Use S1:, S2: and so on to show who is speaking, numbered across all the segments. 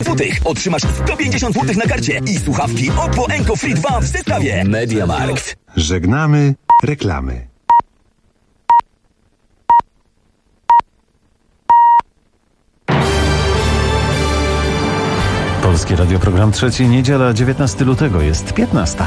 S1: zł. Otrzymasz 150 zł na karcie i słuchawki Oppo Enco Free 2 w zestawie. MediaMarkt.
S2: Żegnamy reklamy.
S3: Polskie Radio, program trzeci, niedziela, 19 lutego, jest 15.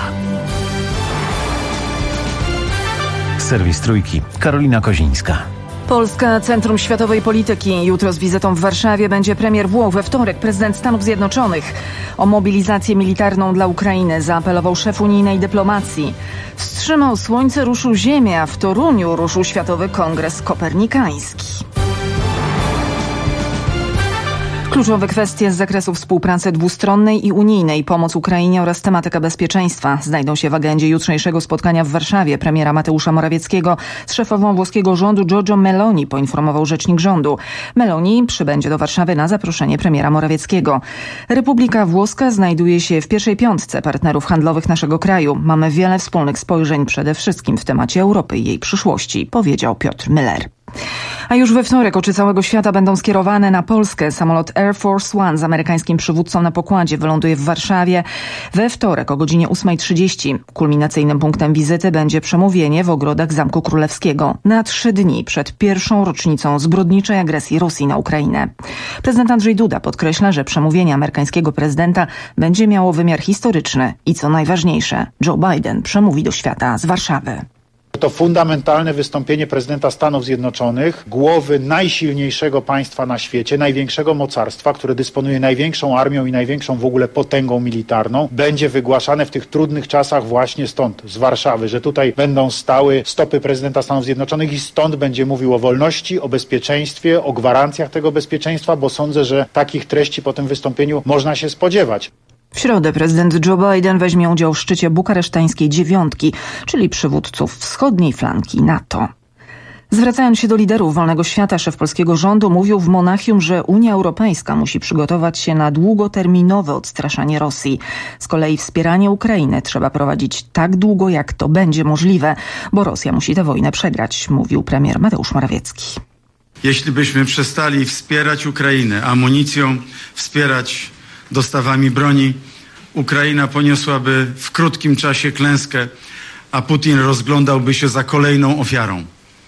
S3: Serwis Trójki, Karolina Kozińska.
S4: Polska Centrum Światowej Polityki. Jutro z wizytą w Warszawie będzie premier Włoch. We wtorek prezydent Stanów Zjednoczonych. O mobilizację militarną dla Ukrainy zaapelował szef unijnej dyplomacji. Wstrzymał słońce, ruszył ziemię, a w Toruniu ruszył Światowy Kongres Kopernikański. Kluczowe kwestie z zakresu współpracy dwustronnej i unijnej, pomoc Ukrainie oraz tematyka bezpieczeństwa znajdą się w agendzie jutrzejszego spotkania w Warszawie premiera Mateusza Morawieckiego z szefową włoskiego rządu Giorgią Meloni, poinformował rzecznik rządu. Meloni przybędzie do Warszawy na zaproszenie premiera Morawieckiego. Republika Włoska znajduje się w pierwszej piątce partnerów handlowych naszego kraju. Mamy wiele wspólnych spojrzeń, przede wszystkim w temacie Europy i jej przyszłości, powiedział Piotr Müller. A już we wtorek oczy całego świata będą skierowane na Polskę. Samolot Air Force One z amerykańskim przywódcą na pokładzie wyląduje w Warszawie we wtorek o godzinie 8:30. Kulminacyjnym punktem wizyty będzie przemówienie w ogrodach Zamku Królewskiego na 3 dni przed pierwszą rocznicą zbrodniczej agresji Rosji na Ukrainę. Prezydent Andrzej Duda podkreśla, że przemówienie amerykańskiego prezydenta będzie miało wymiar historyczny i co najważniejsze, Joe Biden przemówi do świata z Warszawy.
S5: To fundamentalne wystąpienie prezydenta Stanów Zjednoczonych, głowy najsilniejszego państwa na świecie, największego mocarstwa, które dysponuje największą armią i największą w ogóle potęgą militarną, będzie wygłaszane w tych trudnych czasach właśnie stąd, z Warszawy, że tutaj będą stały stopy prezydenta Stanów Zjednoczonych i stąd będzie mówił o wolności, o bezpieczeństwie, o gwarancjach tego bezpieczeństwa, bo sądzę, że takich treści po tym wystąpieniu można się spodziewać.
S4: W środę prezydent Joe Biden weźmie udział w szczycie bukaresztańskiej dziewiątki, czyli przywódców wschodniej flanki NATO. Zwracając się do liderów wolnego świata, szef polskiego rządu mówił w Monachium, że Unia Europejska musi przygotować się na długoterminowe odstraszanie Rosji. Z kolei wspieranie Ukrainy trzeba prowadzić tak długo, jak to będzie możliwe, bo Rosja musi tę wojnę przegrać, mówił premier Mateusz Morawiecki.
S6: Jeśli byśmy przestali wspierać Ukrainę amunicją, wspierać dostawami broni, Ukraina poniosłaby w krótkim czasie klęskę, a Putin rozglądałby się za kolejną ofiarą.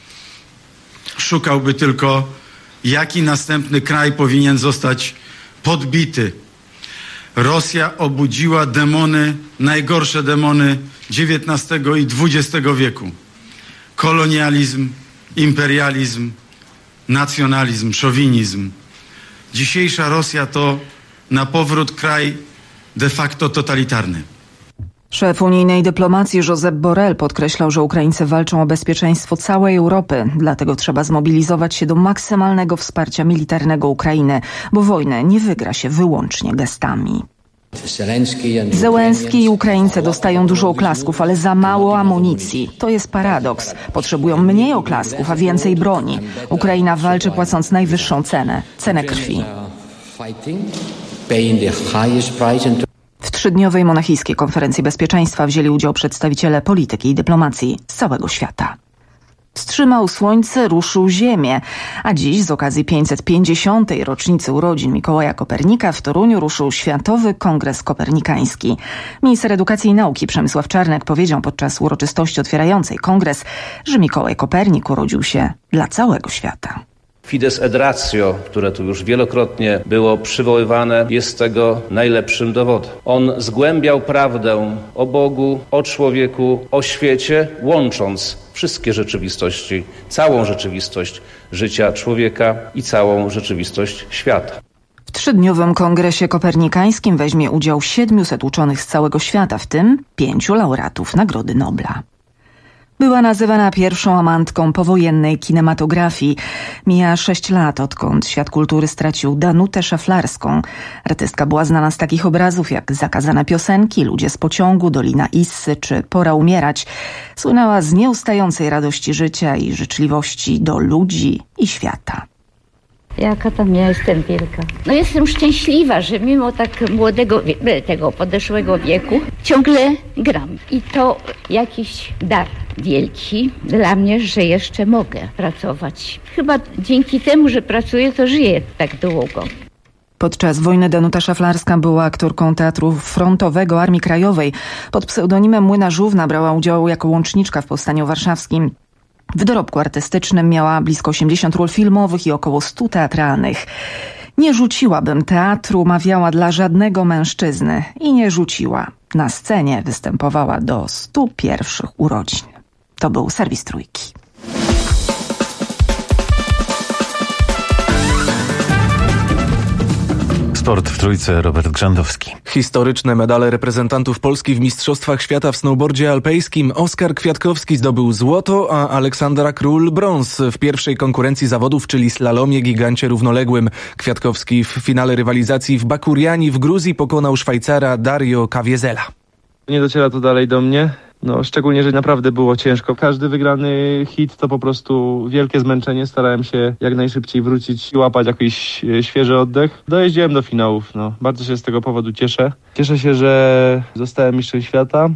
S6: Szukałby tylko, jaki następny kraj powinien zostać podbity. Rosja obudziła demony, najgorsze demony XIX i XX wieku. Kolonializm, imperializm, nacjonalizm, szowinizm. Dzisiejsza Rosja to na powrót kraj de facto totalitarny.
S4: Szef unijnej dyplomacji Josep Borrell podkreślał, że Ukraińcy walczą o bezpieczeństwo całej Europy. Dlatego trzeba zmobilizować się do maksymalnego wsparcia militarnego Ukrainy, bo wojnę nie wygra się wyłącznie gestami. Zełenski i Ukraińcy dostają dużo oklasków, ale za mało amunicji. To jest paradoks. Potrzebują mniej oklasków, a więcej broni. Ukraina walczy płacąc najwyższą cenę krwi. W 3-dniowej monachijskiej konferencji bezpieczeństwa wzięli udział przedstawiciele polityki i dyplomacji z całego świata. Wstrzymał słońce, ruszył ziemię, a dziś z okazji 550. rocznicy urodzin Mikołaja Kopernika w Toruniu ruszył Światowy Kongres Kopernikański. Minister Edukacji i Nauki Przemysław Czarnek powiedział podczas uroczystości otwierającej kongres, że Mikołaj Kopernik urodził się dla całego świata.
S7: Fides et ratio, które tu już wielokrotnie było przywoływane, jest tego najlepszym dowodem. On zgłębiał prawdę o Bogu, o człowieku, o świecie, łącząc wszystkie rzeczywistości, całą rzeczywistość życia człowieka i całą rzeczywistość świata.
S4: W 3-dniowym kongresie kopernikańskim weźmie udział 700 uczonych z całego świata, w tym 5 laureatów Nagrody Nobla. Była nazywana pierwszą amantką powojennej kinematografii. Mija 6 lat, odkąd świat kultury stracił Danutę Szaflarską. Artystka była znana z takich obrazów jak Zakazane piosenki, Ludzie z pociągu, Dolina Issy czy Pora umierać. Słynęła z nieustającej radości życia i życzliwości do ludzi i świata.
S8: Jaka tam ja jestem wielka. No jestem szczęśliwa, że mimo tak młodego, tego podeszłego wieku ciągle gram. I to jakiś dar wielki dla mnie, że jeszcze mogę pracować. Chyba dzięki temu, że pracuję, to żyję tak długo.
S4: Podczas wojny Danuta Szaflarska była aktorką Teatru Frontowego Armii Krajowej. Pod pseudonimem Młynarzówna brała udział jako łączniczka w Powstaniu Warszawskim. W dorobku artystycznym miała blisko 80 ról filmowych i około 100 teatralnych. Nie rzuciłabym teatru, mawiała dla żadnego mężczyzny i nie rzuciła. Na scenie występowała do 100 pierwszych urodzin. To był serwis Trójki.
S3: Sport w Trójce, Robert Grzandowski.
S9: Historyczne medale reprezentantów Polski w Mistrzostwach Świata w snowboardzie alpejskim. Oskar Kwiatkowski zdobył złoto, a Aleksandra Król brąz w pierwszej konkurencji zawodów, czyli slalomie gigancie równoległym. Kwiatkowski w finale rywalizacji w Bakuriani w Gruzji pokonał Szwajcara Dario Caviezela.
S10: Nie dociera to dalej do mnie. Szczególnie, że naprawdę było ciężko. Każdy wygrany hit to po prostu wielkie zmęczenie. Starałem się jak najszybciej wrócić i łapać jakiś świeży oddech. Dojeździłem do finałów. Bardzo się z tego powodu cieszę. Cieszę się, że zostałem mistrzem świata.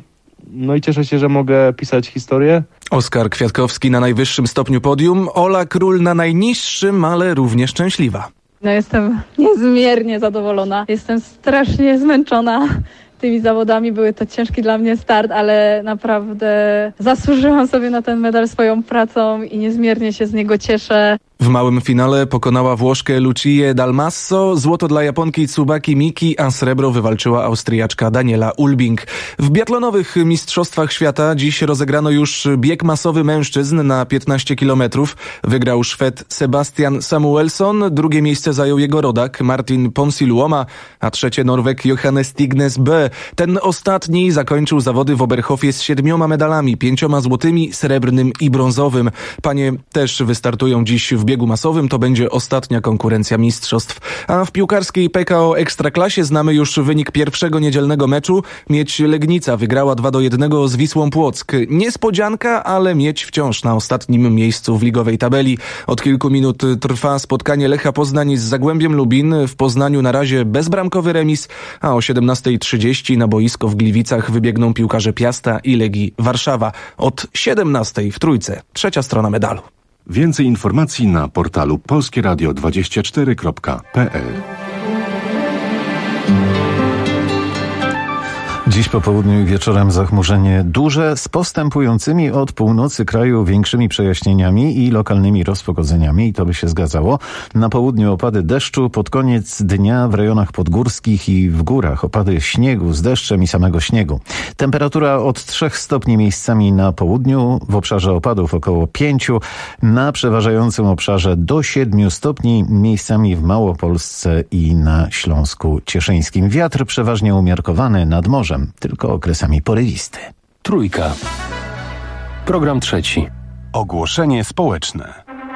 S10: I cieszę się, że mogę pisać historię.
S9: Oskar Kwiatkowski na najwyższym stopniu podium, Ola Król na najniższym, ale równie szczęśliwa.
S11: Jestem niezmiernie zadowolona. Jestem strasznie zmęczona tymi zawodami. Były to ciężki dla mnie start, ale naprawdę zasłużyłam sobie na ten medal swoją pracą i niezmiernie się z niego cieszę.
S9: W małym finale pokonała Włoszkę Lucię Dalmasso, złoto dla Japonki Tsubaki Miki, a srebro wywalczyła Austriaczka Daniela Ulbing. W biatlonowych mistrzostwach świata dziś rozegrano już bieg masowy mężczyzn na 15 km. Wygrał Szwed Sebastian Samuelsson, drugie miejsce zajął jego rodak Martin Ponsiluoma, a trzecie Norweg Johannes Stignes B. Ten ostatni zakończył zawody w Oberhofie z 7 medalami, 5 złotymi, srebrnym i brązowym. Panie też wystartują dziś w biegu masowym, to będzie ostatnia konkurencja mistrzostw. A w piłkarskiej PKO Ekstraklasie znamy już wynik pierwszego niedzielnego meczu. Miedź Legnica wygrała 2-1 z Wisłą Płock. Niespodzianka, ale Miedź wciąż na ostatnim miejscu w ligowej tabeli. Od kilku minut trwa spotkanie Lecha Poznań z Zagłębiem Lubin. W Poznaniu na razie bezbramkowy remis, a o 17:30 na boisko w Gliwicach wybiegną piłkarze Piasta i Legii Warszawa. Od 17:00 w Trójce, trzecia strona medalu.
S2: Więcej informacji na portalu polskieradio24.pl.
S3: Dziś po południu i wieczorem zachmurzenie duże z postępującymi od północy kraju większymi przejaśnieniami i lokalnymi rozpogodzeniami, i to by się zgadzało. Na południu opady deszczu, pod koniec dnia w rejonach podgórskich i w górach opady śniegu z deszczem i samego śniegu. Temperatura od 3 stopni miejscami na południu, w obszarze opadów około 5, na przeważającym obszarze do 7 stopni, miejscami w Małopolsce i na Śląsku Cieszyńskim. Wiatr przeważnie umiarkowany nad morzem, tylko okresami porywisty.
S12: Trójka. Program trzeci.
S2: Ogłoszenie społeczne.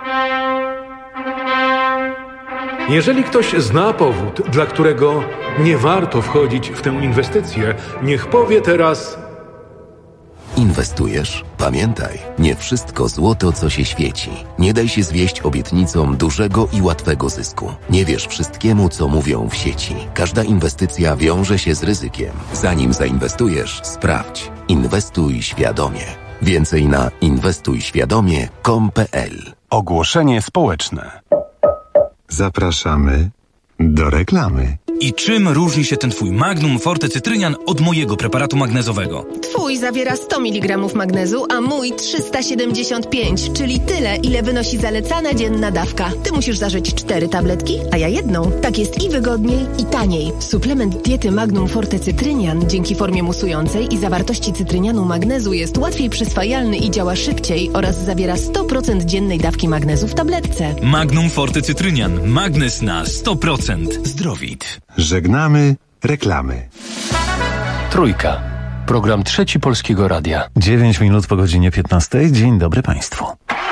S13: Jeżeli ktoś zna powód, dla którego nie warto wchodzić w tę inwestycję, niech powie teraz:
S14: Inwestujesz? Pamiętaj, nie wszystko złoto, co się świeci. Nie daj się zwieść obietnicom dużego i łatwego zysku. Nie wierz wszystkiemu, co mówią w sieci. Każda inwestycja wiąże się z ryzykiem. Zanim zainwestujesz, sprawdź. Inwestuj świadomie. Więcej na inwestujświadomie.com.pl.
S2: Ogłoszenie społeczne. Zapraszamy do reklamy.
S15: I czym różni się ten twój Magnum Forte Cytrynian od mojego preparatu magnezowego?
S16: Twój zawiera 100 mg magnezu, a mój 375, czyli tyle, ile wynosi zalecana dzienna dawka. Ty musisz zażyć 4 tabletki, a ja jedną. Tak jest i wygodniej, i taniej. Suplement diety Magnum Forte Cytrynian dzięki formie musującej i zawartości cytrynianu magnezu jest łatwiej przyswajalny i działa szybciej oraz zawiera 100% dziennej dawki magnezu w tabletce.
S15: Magnum Forte Cytrynian. Magnez na 100%. Zdrowit.
S2: Żegnamy reklamy.
S12: Trójka. Program trzeci Polskiego Radia.
S3: 9 minut po godzinie 15. Dzień dobry Państwu.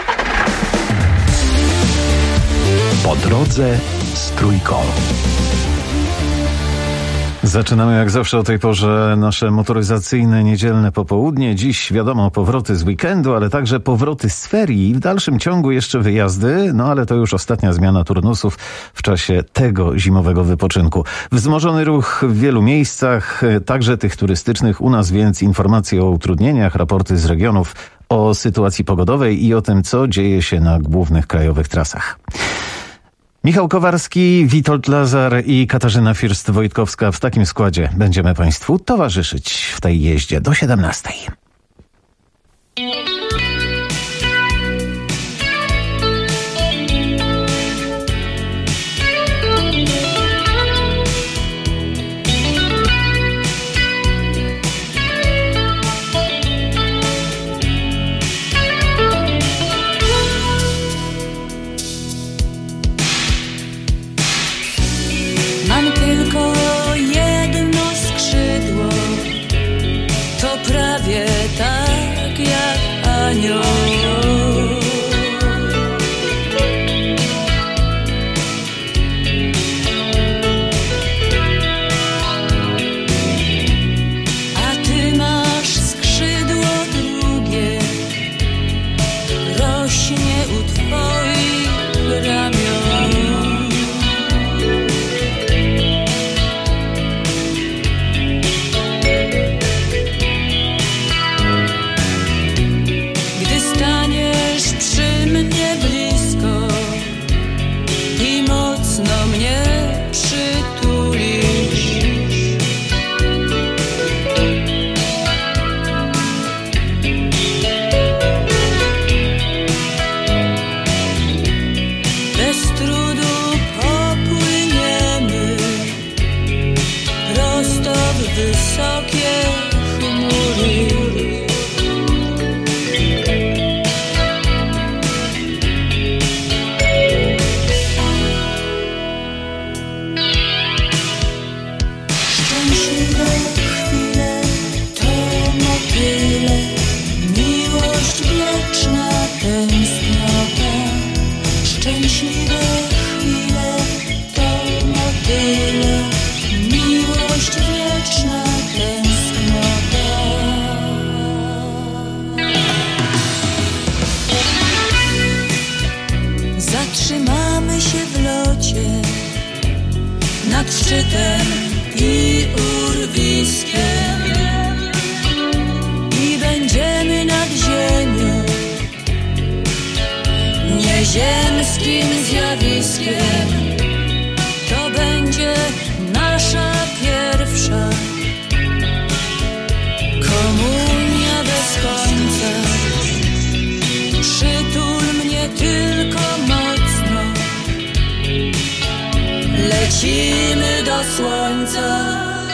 S12: Po drodze z Trójką.
S3: Zaczynamy jak zawsze o tej porze nasze motoryzacyjne niedzielne popołudnie. Dziś wiadomo powroty z weekendu, ale także powroty z ferii i w dalszym ciągu jeszcze wyjazdy, ale to już ostatnia zmiana turnusów w czasie tego zimowego wypoczynku. Wzmożony ruch w wielu miejscach, także tych turystycznych, u nas więc informacje o utrudnieniach, raporty z regionów, o sytuacji pogodowej i o tym, co dzieje się na głównych krajowych trasach. Michał Kowarski, Witold Lazar i Katarzyna First-Wojtkowska. W takim składzie będziemy Państwu towarzyszyć w tej jeździe do 17.
S17: Mam tylko jedno skrzydło, to prawie tak jak anioł. A ty masz skrzydło drugie, rośnie u twoich ramion. Wysokie chmury. Szczęśliwe chwile to motyle, miłość wieczna, tęsknota. Szczęśliwe chwile to motyle, miłość wieczna, tęsknota. Zatrzymamy się w locie nad szczytem i urwiskiem i będziemy nad ziemią nieziemskim zjawiskiem. To będzie nasza pierwsza komunia bez końca. Przytul mnie tylko mocno, lecimy do słońca.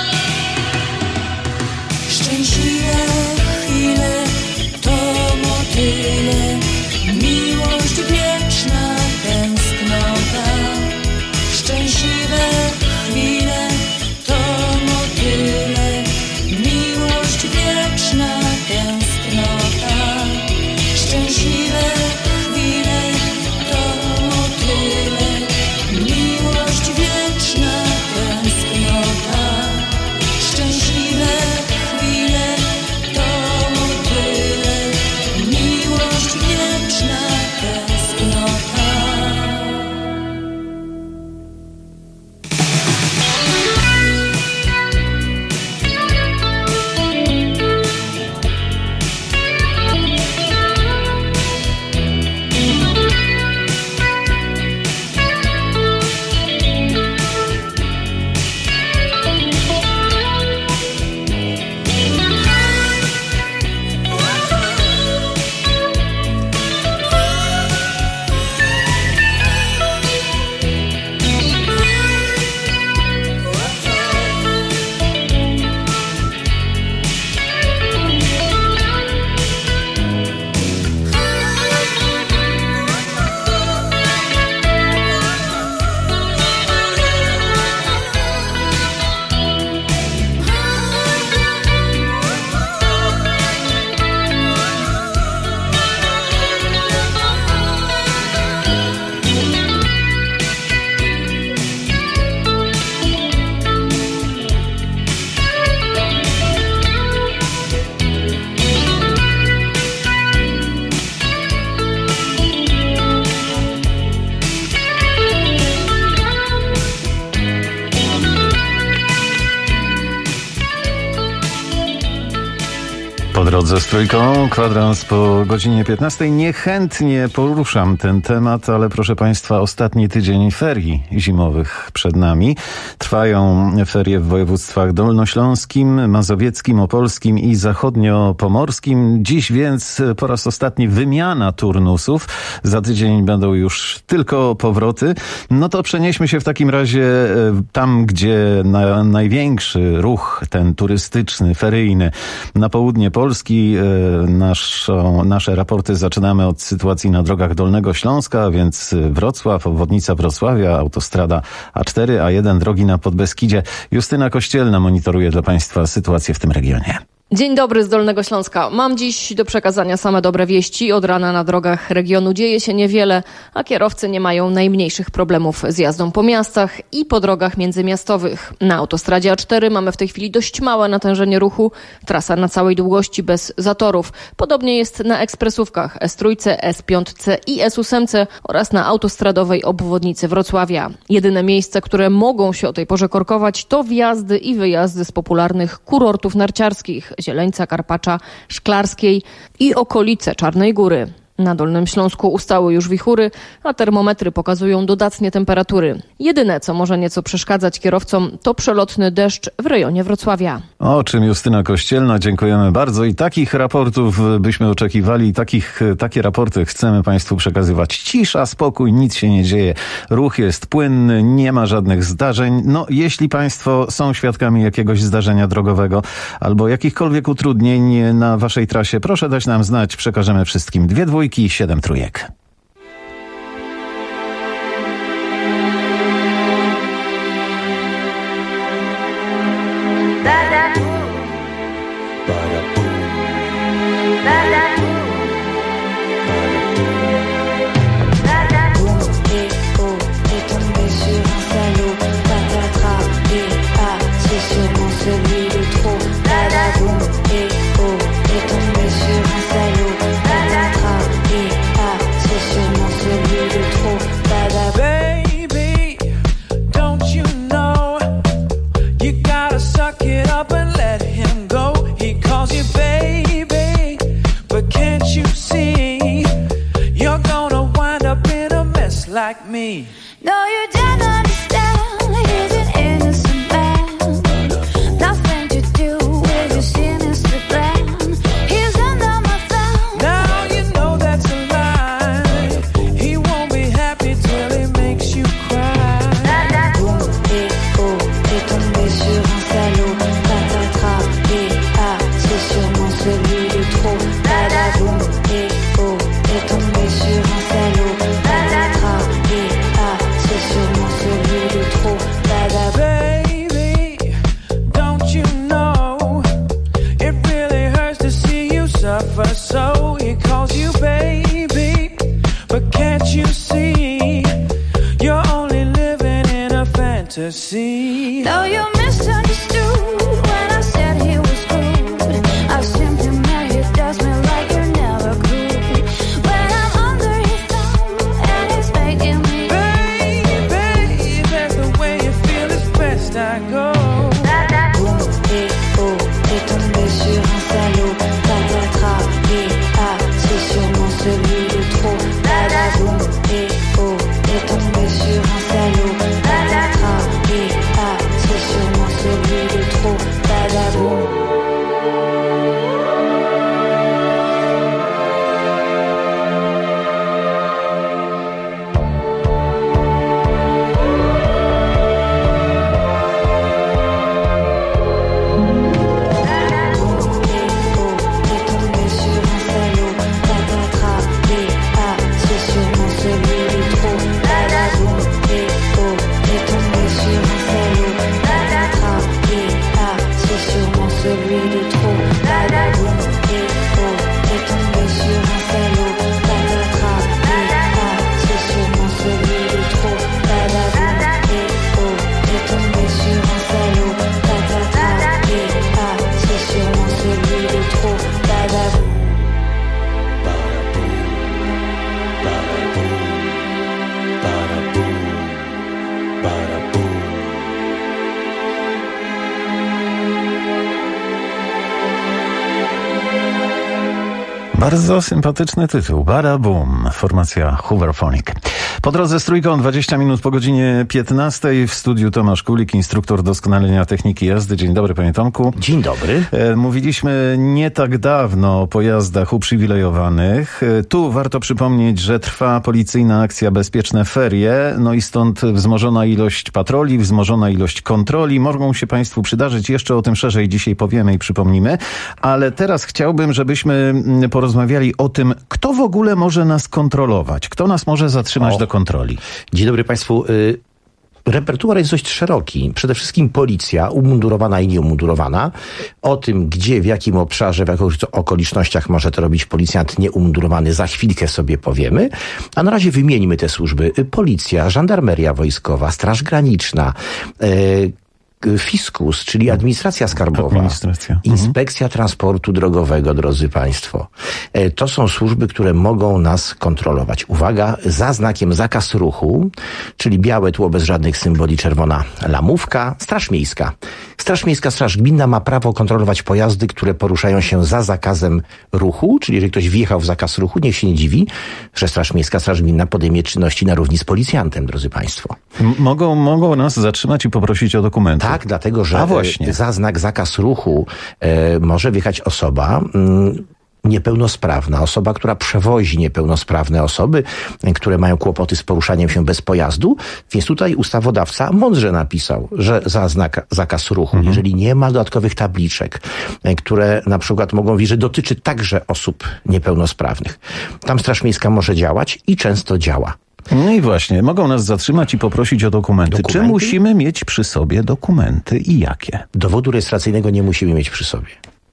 S17: Szczęśliwe chwile to motyle, miłość wieczna, tęsknota. Szczęśliwe chwile to motyle, miłość wieczna, tęsknota. Szczęśliwe chwile to motyle, miłość wieczna, tęsknota.
S3: Po drodze z Trójką, kwadrans po godzinie 15. Niechętnie poruszam ten temat, ale proszę Państwa, ostatni tydzień ferii zimowych przed nami. Trwają ferie w województwach dolnośląskim, mazowieckim, opolskim i zachodniopomorskim. Dziś więc po raz ostatni wymiana turnusów. Za tydzień będą już tylko powroty. No to przenieśmy się w takim razie tam, gdzie największy ruch ten turystyczny, feryjny, na południe Polski. Nasze raporty zaczynamy od sytuacji na drogach Dolnego Śląska, więc Wrocław, obwodnica Wrocławia, autostrada A4, A1, drogi na Podbeskidzie. Justyna Kościelna monitoruje dla Państwa sytuację w tym regionie.
S18: Dzień dobry z Dolnego Śląska. Mam dziś do przekazania same dobre wieści. Od rana na drogach regionu dzieje się niewiele, a kierowcy nie mają najmniejszych problemów z jazdą po miastach i po drogach międzymiastowych. Na autostradzie A4 mamy w tej chwili dość małe natężenie ruchu. Trasa na całej długości bez zatorów. Podobnie jest na ekspresówkach S3, S5 i S8 oraz na autostradowej obwodnicy Wrocławia. Jedyne miejsca, które mogą się o tej porze korkować, to wjazdy i wyjazdy z popularnych kurortów narciarskich. Zieleńca, Karpacza, Szklarskiej i okolice Czarnej Góry. Na Dolnym Śląsku ustały już wichury, a termometry pokazują dodatnie temperatury. Jedyne, co może nieco przeszkadzać kierowcom, to przelotny deszcz w rejonie Wrocławia.
S3: O czym Justyna Kościelna, dziękujemy bardzo i takich raportów byśmy oczekiwali, takie raporty chcemy Państwu przekazywać. Cisza, spokój, nic się nie dzieje, ruch jest płynny, nie ma żadnych zdarzeń. No, jeśli Państwo są świadkami jakiegoś zdarzenia drogowego albo jakichkolwiek utrudnień na Waszej trasie, proszę dać nam znać, przekażemy wszystkim. 2 dwójki i 7 trójek.
S17: Like me. No, you don't understand. He's an innocent man. Nothing to do with your sinister plan. He's under my thumb. Now you know that's a lie. He won't be happy till he makes you cry. Boum et oh, t'es tombé sur un salaud. Patatras et ah, c'est sûrement celui de trop. Boum et oh, t'es tombé sur un salaud. Patatras et ah,
S3: Bardzo sympatyczny tytuł. Bada Boom. Formacja Hooverphonic. Po drodze z Trójką, 20 minut po godzinie 15. W studiu Tomasz Kulik, instruktor doskonalenia techniki jazdy. Dzień dobry, panie Tomku.
S19: Dzień dobry.
S3: Mówiliśmy nie tak dawno o pojazdach uprzywilejowanych. Tu warto przypomnieć, że trwa policyjna akcja Bezpieczne Ferie. No i stąd wzmożona ilość patroli, wzmożona ilość kontroli. Mogą się państwu przydarzyć. Jeszcze o tym szerzej dzisiaj powiemy i przypomnimy. Ale teraz chciałbym, żebyśmy porozmawiali o tym, kto w ogóle może nas kontrolować. Kto nas może zatrzymać do kontroli.
S19: Dzień dobry państwu. Repertuar jest dość szeroki. Przede wszystkim policja, umundurowana i nieumundurowana. O tym, gdzie, w jakim obszarze, w jakich okolicznościach może to robić policjant nieumundurowany, za chwilkę sobie powiemy. A na razie wymieńmy te służby. Policja, żandarmeria wojskowa, Straż Graniczna, Fiskus, czyli administracja skarbowa, inspekcja transportu drogowego, drodzy państwo. To są służby, które mogą nas kontrolować. Uwaga, za znakiem zakaz ruchu, czyli białe tło bez żadnych symboli, czerwona lamówka, Straż Miejska. Straż Miejska, Straż Gminna ma prawo kontrolować pojazdy, które poruszają się za zakazem ruchu, czyli jeżeli ktoś wjechał w zakaz ruchu, niech się nie dziwi, że Straż Miejska, Straż Gminna podejmie czynności na równi z policjantem, drodzy państwo.
S3: Mogą nas zatrzymać i poprosić o dokumenty.
S19: Tak, dlatego, że za znak zakaz ruchu może wjechać osoba niepełnosprawna, osoba, która przewozi niepełnosprawne osoby, które mają kłopoty z poruszaniem się bez pojazdu, więc tutaj ustawodawca mądrze napisał, że za znak zakaz ruchu, jeżeli nie ma dodatkowych tabliczek, które na przykład mogą mówić, że dotyczy także osób niepełnosprawnych, tam Straż Miejska może działać i często działa.
S3: No i właśnie, mogą nas zatrzymać i poprosić o dokumenty. Czy musimy mieć przy sobie dokumenty i jakie?
S19: Dowodu rejestracyjnego nie musimy mieć przy sobie.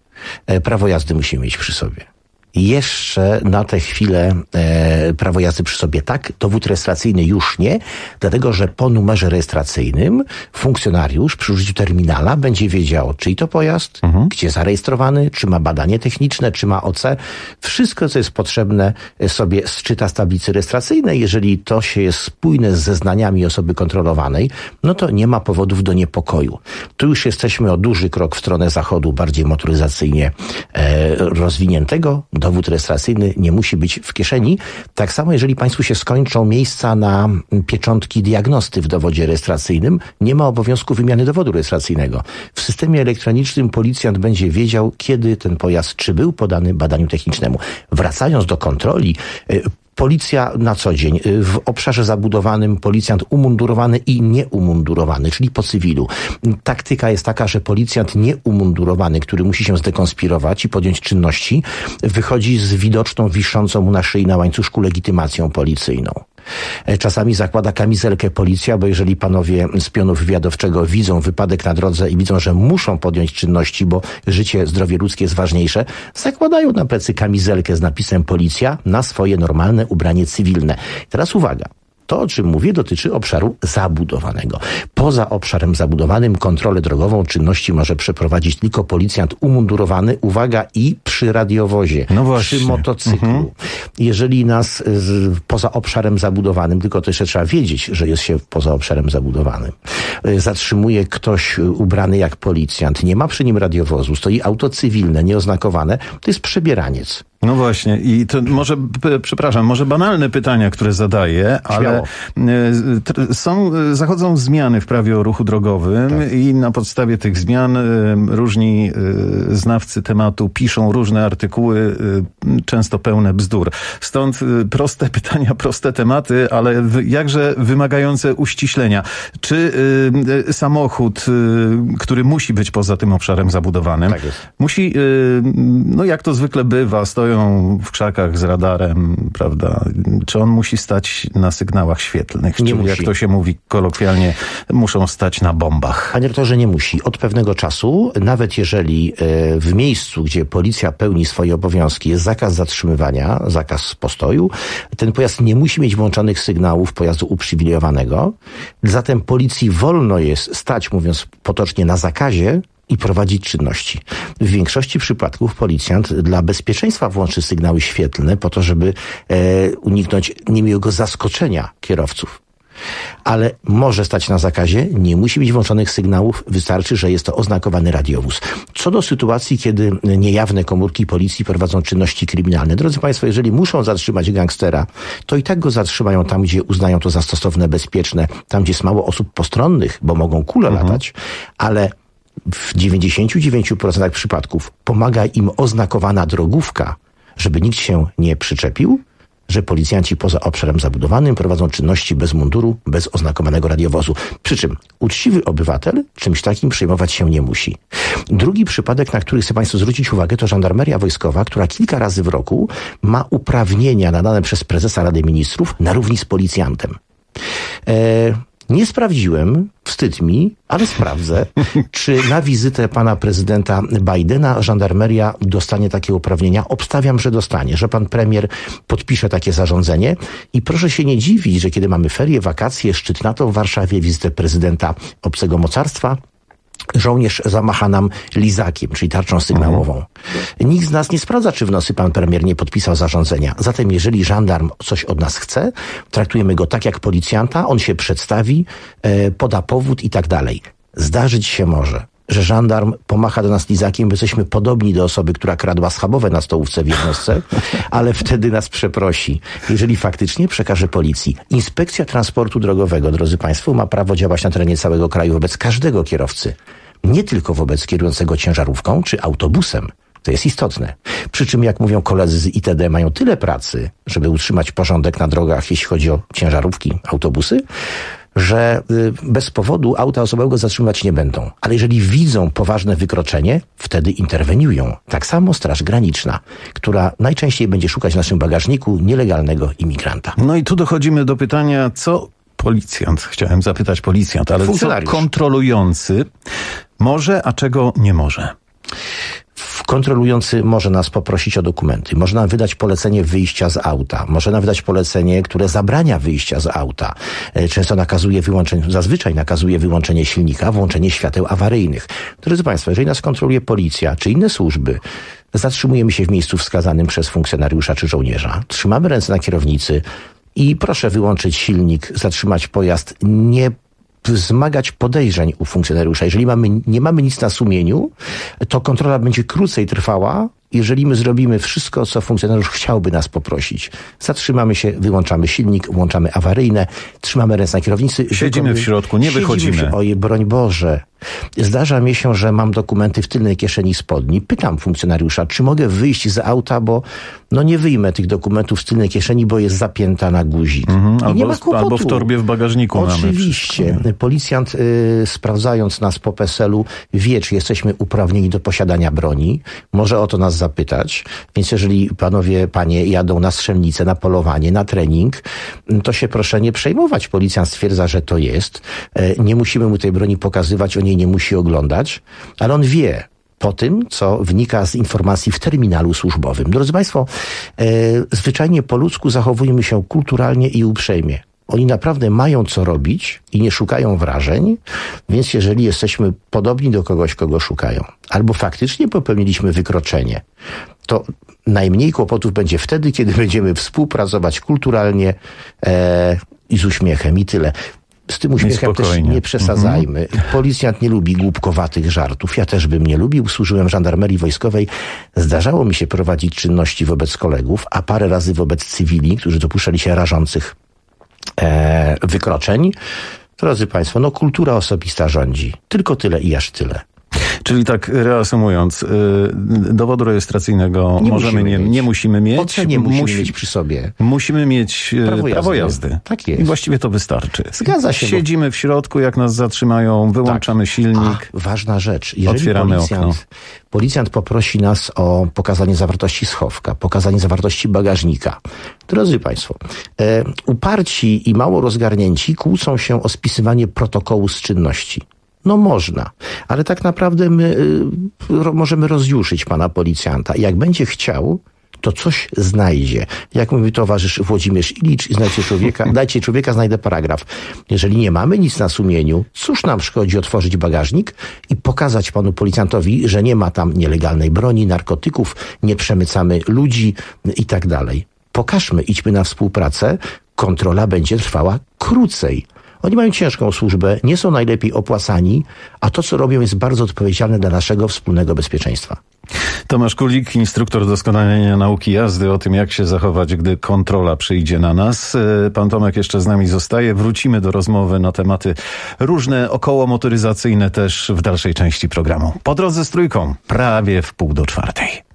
S19: Prawo jazdy musimy mieć przy sobie. Jeszcze na tę chwilę prawo jazdy przy sobie tak, dowód rejestracyjny już nie, dlatego że po numerze rejestracyjnym funkcjonariusz przy użyciu terminala będzie wiedział, czyj to pojazd, gdzie zarejestrowany, czy ma badanie techniczne, czy ma OC. Wszystko, co jest potrzebne, sobie sczyta z tablicy rejestracyjnej. Jeżeli to się jest spójne z zeznaniami osoby kontrolowanej, no to nie ma powodów do niepokoju. Tu już jesteśmy o duży krok w stronę zachodu, bardziej motoryzacyjnie rozwiniętego. Dowód rejestracyjny nie musi być w kieszeni. Tak samo, jeżeli państwu się skończą miejsca na pieczątki diagnosty w dowodzie rejestracyjnym, nie ma obowiązku wymiany dowodu rejestracyjnego. W systemie elektronicznym policjant będzie wiedział, kiedy ten pojazd czy był podany badaniu technicznemu. Wracając do kontroli, policja na co dzień, w obszarze zabudowanym policjant umundurowany i nieumundurowany, czyli po cywilu. Taktyka jest taka, że policjant nieumundurowany, który musi się zdekonspirować i podjąć czynności, wychodzi z widoczną, wiszącą mu na szyi na łańcuszku legitymacją policyjną. Czasami zakłada kamizelkę policja, bo jeżeli panowie z pionu wywiadowczego widzą wypadek na drodze i widzą, że muszą podjąć czynności, bo życie, zdrowie ludzkie jest ważniejsze, zakładają na plecy kamizelkę z napisem policja na swoje normalne ubranie cywilne. Teraz uwaga. To, o czym mówię, dotyczy obszaru zabudowanego. Poza obszarem zabudowanym kontrolę drogową czynności może przeprowadzić tylko policjant umundurowany, uwaga, i przy radiowozie, przy motocyklu. Jeżeli nas poza obszarem zabudowanym, tylko to jeszcze trzeba wiedzieć, że jest się poza obszarem zabudowanym, zatrzymuje ktoś ubrany jak policjant, nie ma przy nim radiowozu, stoi auto cywilne, nieoznakowane, to jest przebieraniec.
S3: No właśnie i to może banalne pytania, które zadaję, ale zachodzą zmiany w prawie o ruchu drogowym i na podstawie tych zmian różni znawcy tematu piszą różne artykuły, często pełne bzdur. Stąd proste pytania, proste tematy, ale jakże wymagające uściślenia. Czy samochód, który musi być poza tym obszarem zabudowanym, musi, no jak to zwykle bywa, stoją w krzakach z radarem, prawda? Czy on musi stać na sygnałach świetlnych?
S19: Nie
S3: Czy
S19: musi.
S3: jak to się mówi kolokwialnie, muszą stać na bombach?
S19: Panie rektorze, nie musi. Od pewnego czasu, nawet jeżeli w miejscu, gdzie policja pełni swoje obowiązki, jest zakaz zatrzymywania, zakaz postoju, ten pojazd nie musi mieć włączonych sygnałów pojazdu uprzywilejowanego. Zatem policji wolno jest stać, mówiąc potocznie, na zakazie i prowadzić czynności. W większości przypadków policjant dla bezpieczeństwa włączy sygnały świetlne po to, żeby uniknąć niemiłego zaskoczenia kierowców. Ale może stać na zakazie, nie musi mieć włączonych sygnałów, wystarczy, że jest to oznakowany radiowóz. Co do sytuacji, kiedy niejawne komórki policji prowadzą czynności kryminalne. Drodzy Państwo, jeżeli muszą zatrzymać gangstera, to i tak go zatrzymają tam, gdzie uznają to za stosowne, bezpieczne, tam, gdzie jest mało osób postronnych, bo mogą kule latać, ale w 99% przypadków pomaga im oznakowana drogówka, żeby nikt się nie przyczepił, że policjanci poza obszarem zabudowanym prowadzą czynności bez munduru, bez oznakowanego radiowozu. Przy czym uczciwy obywatel czymś takim przejmować się nie musi. Drugi przypadek, na który chcę Państwu zwrócić uwagę, to żandarmeria wojskowa, która kilka razy w roku ma uprawnienia nadane przez prezesa Rady Ministrów na równi z policjantem. Nie sprawdziłem, wstyd mi, ale sprawdzę, czy na wizytę pana prezydenta Bidena żandarmeria dostanie takie uprawnienia. Obstawiam, że dostanie, że pan premier podpisze takie zarządzenie i proszę się nie dziwić, że kiedy mamy ferie, wakacje, szczyt NATO w Warszawie, wizytę prezydenta obcego mocarstwa, żołnierz zamacha nam lizakiem, czyli tarczą sygnałową. Nikt z nas nie sprawdza, czy w nocy pan premier nie podpisał zarządzenia. Zatem jeżeli żandarm coś od nas chce, traktujemy go tak jak policjanta, on się przedstawi, poda powód i tak dalej. Zdarzyć się może, że żandarm pomacha do nas lizakiem, bo jesteśmy podobni do osoby, która kradła schabowe na stołówce w jednostce, ale wtedy nas przeprosi, jeżeli faktycznie przekaże policji. Inspekcja Transportu Drogowego, drodzy Państwo, ma prawo działać na terenie całego kraju wobec każdego kierowcy. Nie tylko wobec kierującego ciężarówką czy autobusem. To jest istotne. Przy czym, jak mówią koledzy z ITD, mają tyle pracy, żeby utrzymać porządek na drogach, jeśli chodzi o ciężarówki, autobusy, że bez powodu auta osobowego zatrzymywać nie będą. Ale jeżeli widzą poważne wykroczenie, wtedy interweniują. Tak samo Straż Graniczna, która najczęściej będzie szukać w naszym bagażniku nielegalnego imigranta.
S3: No i tu dochodzimy do pytania, co policjant, chciałem zapytać policjant, ale co kontrolujący może, a czego nie może?
S19: Kontrolujący może nas poprosić o dokumenty, może nam wydać polecenie wyjścia z auta, może nam wydać polecenie, które zabrania wyjścia z auta. Często zazwyczaj nakazuje wyłączenie silnika, włączenie świateł awaryjnych. Drodzy Państwo, jeżeli nas kontroluje policja czy inne służby, zatrzymujemy się w miejscu wskazanym przez funkcjonariusza czy żołnierza, trzymamy ręce na kierownicy i proszę wyłączyć silnik, zatrzymać pojazd, nie wzmagać podejrzeń u funkcjonariusza. Jeżeli nie mamy nic na sumieniu, to kontrola będzie krócej trwała, jeżeli my zrobimy wszystko, co funkcjonariusz chciałby nas poprosić. Zatrzymamy się, wyłączamy silnik, włączamy awaryjne, trzymamy ręce na kierownicy.
S3: Siedzimy w środku, nie wychodzimy.
S19: Ojej, broń Boże. Zdarza mi się, że mam dokumenty w tylnej kieszeni spodni. Pytam funkcjonariusza, czy mogę wyjść z auta, bo nie wyjmę tych dokumentów z tylnej kieszeni, bo jest zapięta na guzik. I nie ma kłopotu.
S3: Albo w torbie w bagażniku
S19: Oczywiście.
S3: mamy.
S19: Policjant sprawdzając nas po PESEL-u wie, czy jesteśmy uprawnieni do posiadania broni. Może o to nas zapytać. Więc jeżeli panie jadą na strzelnicę, na polowanie, na trening, to się proszę nie przejmować. Policjant stwierdza, że to jest. Nie musimy mu tej broni pokazywać, o niej nie musi oglądać, ale on wie po tym, co wynika z informacji w terminalu służbowym. Drodzy Państwo, zwyczajnie po ludzku zachowujmy się kulturalnie i uprzejmie. Oni naprawdę mają co robić i nie szukają wrażeń, więc jeżeli jesteśmy podobni do kogoś, kogo szukają, albo faktycznie popełniliśmy wykroczenie, to najmniej kłopotów będzie wtedy, kiedy będziemy współpracować kulturalnie i z uśmiechem i tyle. Z tym uśmiechem też nie przesadzajmy. Policjant nie lubi głupkowatych żartów. Ja też bym nie lubił. Służyłem w żandarmerii wojskowej. Zdarzało mi się prowadzić czynności wobec kolegów, a parę razy wobec cywili, którzy dopuszczali się rażących wykroczeń. Drodzy Państwo, kultura osobista rządzi. Tylko tyle i aż tyle.
S3: Czyli tak reasumując, dowodu rejestracyjnego nie musimy mieć.
S19: Po co nie musimy mieć przy sobie?
S3: Musimy mieć prawo jazdy.
S19: Tak jest.
S3: I właściwie to wystarczy.
S19: Zgadza się.
S3: Siedzimy w środku, jak nas zatrzymają, wyłączamy silnik.
S19: Ważna rzecz. Jeżeli
S3: otwieramy okno.
S19: Policjant poprosi nas o pokazanie zawartości schowka, pokazanie zawartości bagażnika. Drodzy Państwo, uparci i mało rozgarnięci kłócą się o spisywanie protokołu z czynności. Można, ale tak naprawdę my możemy rozjuszyć pana policjanta. Jak będzie chciał, to coś znajdzie. Jak mówi towarzysz Włodzimierz Ilicz, dajcie człowieka, znajdę paragraf. Jeżeli nie mamy nic na sumieniu, cóż nam szkodzi otworzyć bagażnik i pokazać panu policjantowi, że nie ma tam nielegalnej broni, narkotyków, nie przemycamy ludzi i tak dalej. Pokażmy, idźmy na współpracę, kontrola będzie trwała krócej. Oni mają ciężką służbę, nie są najlepiej opłacani, a to, co robią, jest bardzo odpowiedzialne dla naszego wspólnego bezpieczeństwa.
S3: Tomasz Kulik, instruktor doskonalenia nauki jazdy, o tym, jak się zachować, gdy kontrola przyjdzie na nas. Pan Tomek jeszcze z nami zostaje. Wrócimy do rozmowy na tematy różne, okołomotoryzacyjne też w dalszej części programu. Po drodze z Trójką, prawie w 3:30.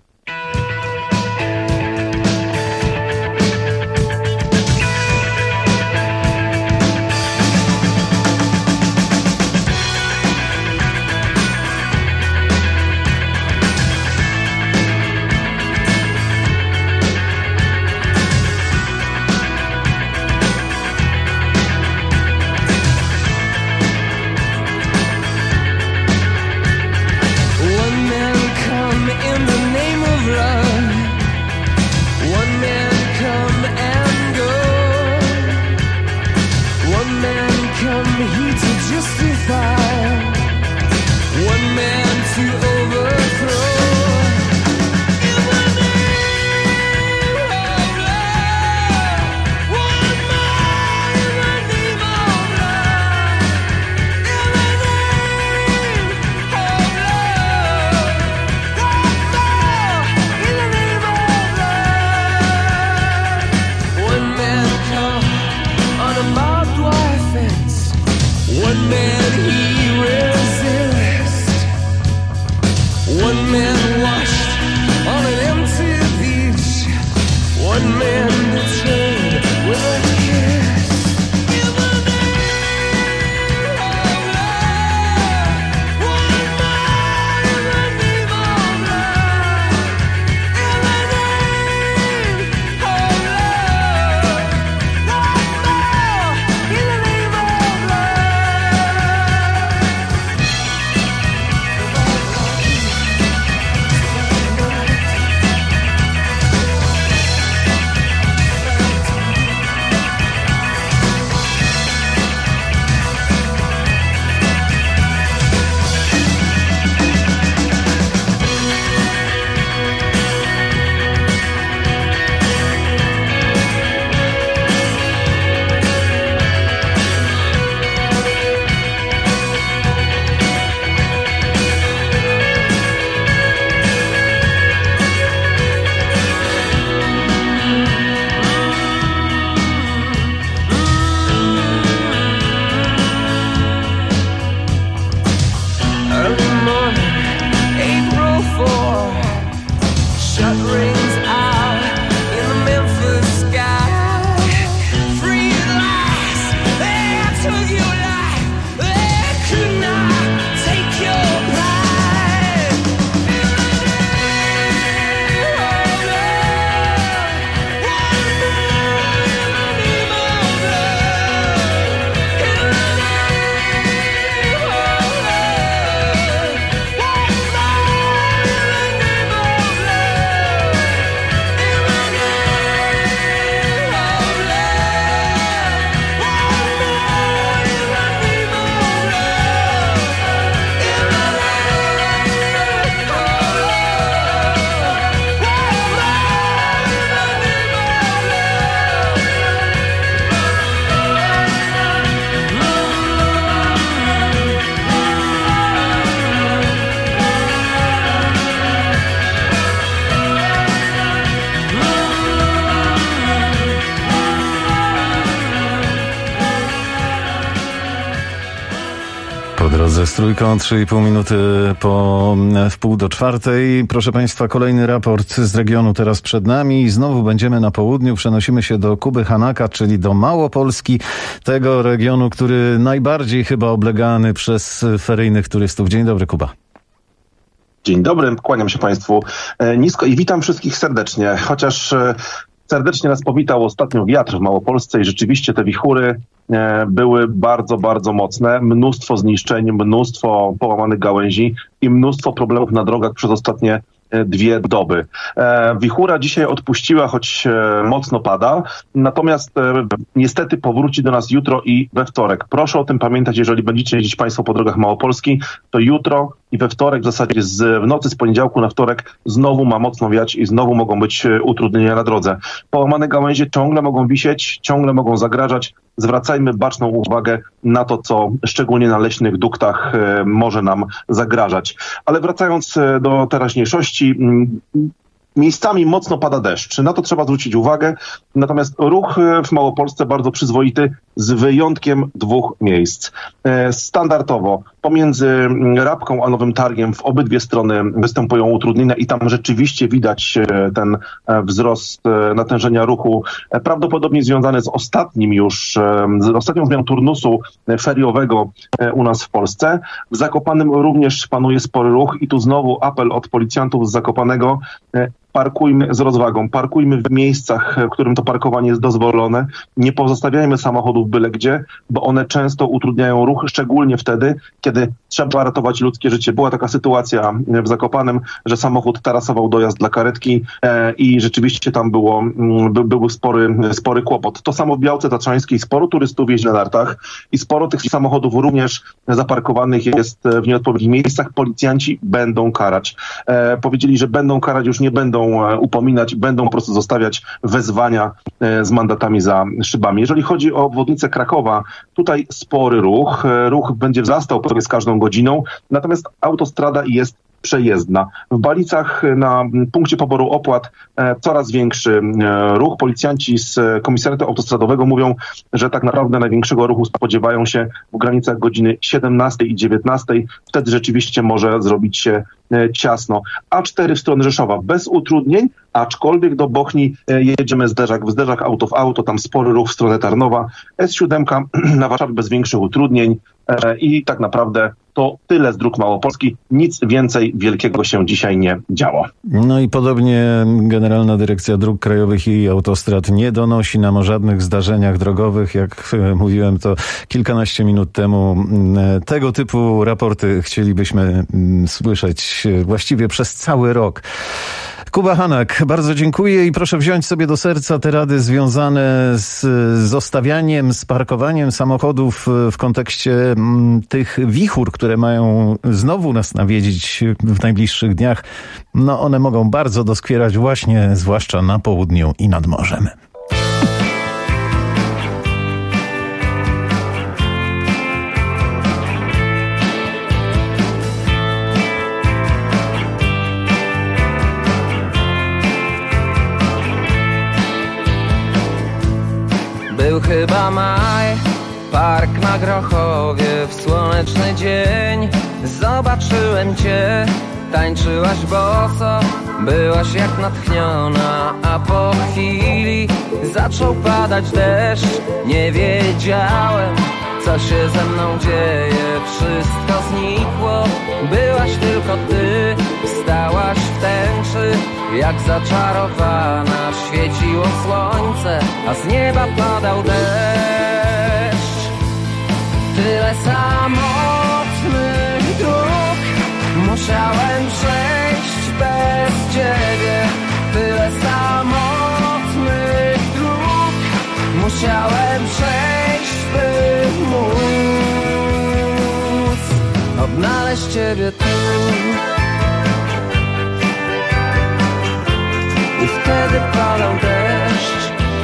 S3: Po drodze z Trójką, 3,5 minuty po 3:30. Proszę Państwa, kolejny raport z regionu teraz przed nami i znowu będziemy na południu. Przenosimy się do Kuby Hanaka, czyli do Małopolski, tego regionu, który najbardziej chyba oblegany przez feryjnych turystów. Dzień dobry, Kuba.
S20: Dzień dobry, kłaniam się Państwu nisko i witam wszystkich serdecznie. Chociaż serdecznie nas powitał ostatnio wiatr w Małopolsce i rzeczywiście te wichury były bardzo, bardzo mocne. Mnóstwo zniszczeń, mnóstwo połamanych gałęzi i mnóstwo problemów na drogach przez ostatnie 2 doby. Wichura dzisiaj odpuściła, choć mocno pada, natomiast niestety powróci do nas jutro i we wtorek. Proszę o tym pamiętać, jeżeli będziecie jeździć Państwo po drogach Małopolski, to jutro i we wtorek w zasadzie w nocy z poniedziałku na wtorek znowu ma mocno wiać i znowu mogą być utrudnienia na drodze. Połamane gałęzie ciągle mogą wisieć, ciągle mogą zagrażać. Zwracajmy baczną uwagę na to, co szczególnie na leśnych duktach może nam zagrażać. Ale wracając do teraźniejszości, miejscami mocno pada deszcz. Na to trzeba zwrócić uwagę. Natomiast ruch w Małopolsce bardzo przyzwoity, z wyjątkiem 2 miejsc. Standardowo pomiędzy Rabką a Nowym Targiem w obydwie strony występują utrudnienia i tam rzeczywiście widać ten wzrost natężenia ruchu, prawdopodobnie związany z ostatnią zmianą turnusu feriowego u nas w Polsce. W Zakopanem również panuje spory ruch i tu znowu apel od policjantów z Zakopanego: parkujmy z rozwagą, parkujmy w miejscach, w którym to parkowanie jest dozwolone. Nie pozostawiajmy samochodów byle gdzie, bo one często utrudniają ruch, szczególnie wtedy, kiedy trzeba ratować ludzkie życie. Była taka sytuacja w Zakopanem, że samochód tarasował dojazd dla karetki i rzeczywiście tam był spory kłopot. To samo w Białce Tatrzańskiej, sporo turystów jeździ na nartach i sporo tych samochodów również zaparkowanych jest w nieodpowiednich miejscach. Policjanci będą karać. Powiedzieli, że będą karać, już nie będą upominać, będą po prostu zostawiać wezwania z mandatami za szybami. Jeżeli chodzi o obwodnicę Krakowa, tutaj spory ruch. Ruch będzie wzrastał pewnie z każdą godziną, natomiast autostrada jest przejezdna. W Balicach na punkcie poboru opłat coraz większy ruch. Policjanci z komisariatu autostradowego mówią, że tak naprawdę największego ruchu spodziewają się w granicach godziny 17 i 19. Wtedy rzeczywiście może zrobić się ciasno. A4 w stronę Rzeszowa bez utrudnień, aczkolwiek do Bochni jedziemy w zderzak auto w auto, tam spory ruch w stronę Tarnowa. S7 na Warszawę bez większych utrudnień i tak naprawdę to tyle z dróg Małopolski. Nic więcej wielkiego się dzisiaj nie działo.
S3: No i podobnie Generalna Dyrekcja Dróg Krajowych i Autostrad nie donosi nam o żadnych zdarzeniach drogowych. Jak mówiłem to kilkanaście minut temu, tego typu raporty chcielibyśmy słyszeć właściwie przez cały rok. Kuba Hanak, bardzo dziękuję i proszę wziąć sobie do serca te rady związane z zostawianiem, z parkowaniem samochodów w kontekście tych wichur, które mają znowu nas nawiedzić w najbliższych dniach. No one mogą bardzo doskwierać właśnie, zwłaszcza na południu i nad morzem.
S21: Był chyba maj, park na Grochowie, w słoneczny dzień zobaczyłem cię. Tańczyłaś boso, byłaś jak natchniona, a po chwili zaczął padać deszcz. Nie wiedziałem, co się ze mną dzieje, wszystko znikło. Byłaś tylko ty, stałaś w tęczy, jak zaczarowana. Świeciło słońce, a z nieba padał deszcz. Tyle samotnych dróg musiałem przejść bez ciebie. Tyle samotnych dróg musiałem przejść, by móc odnaleźć ciebie tu. I wtedy padał deszcz.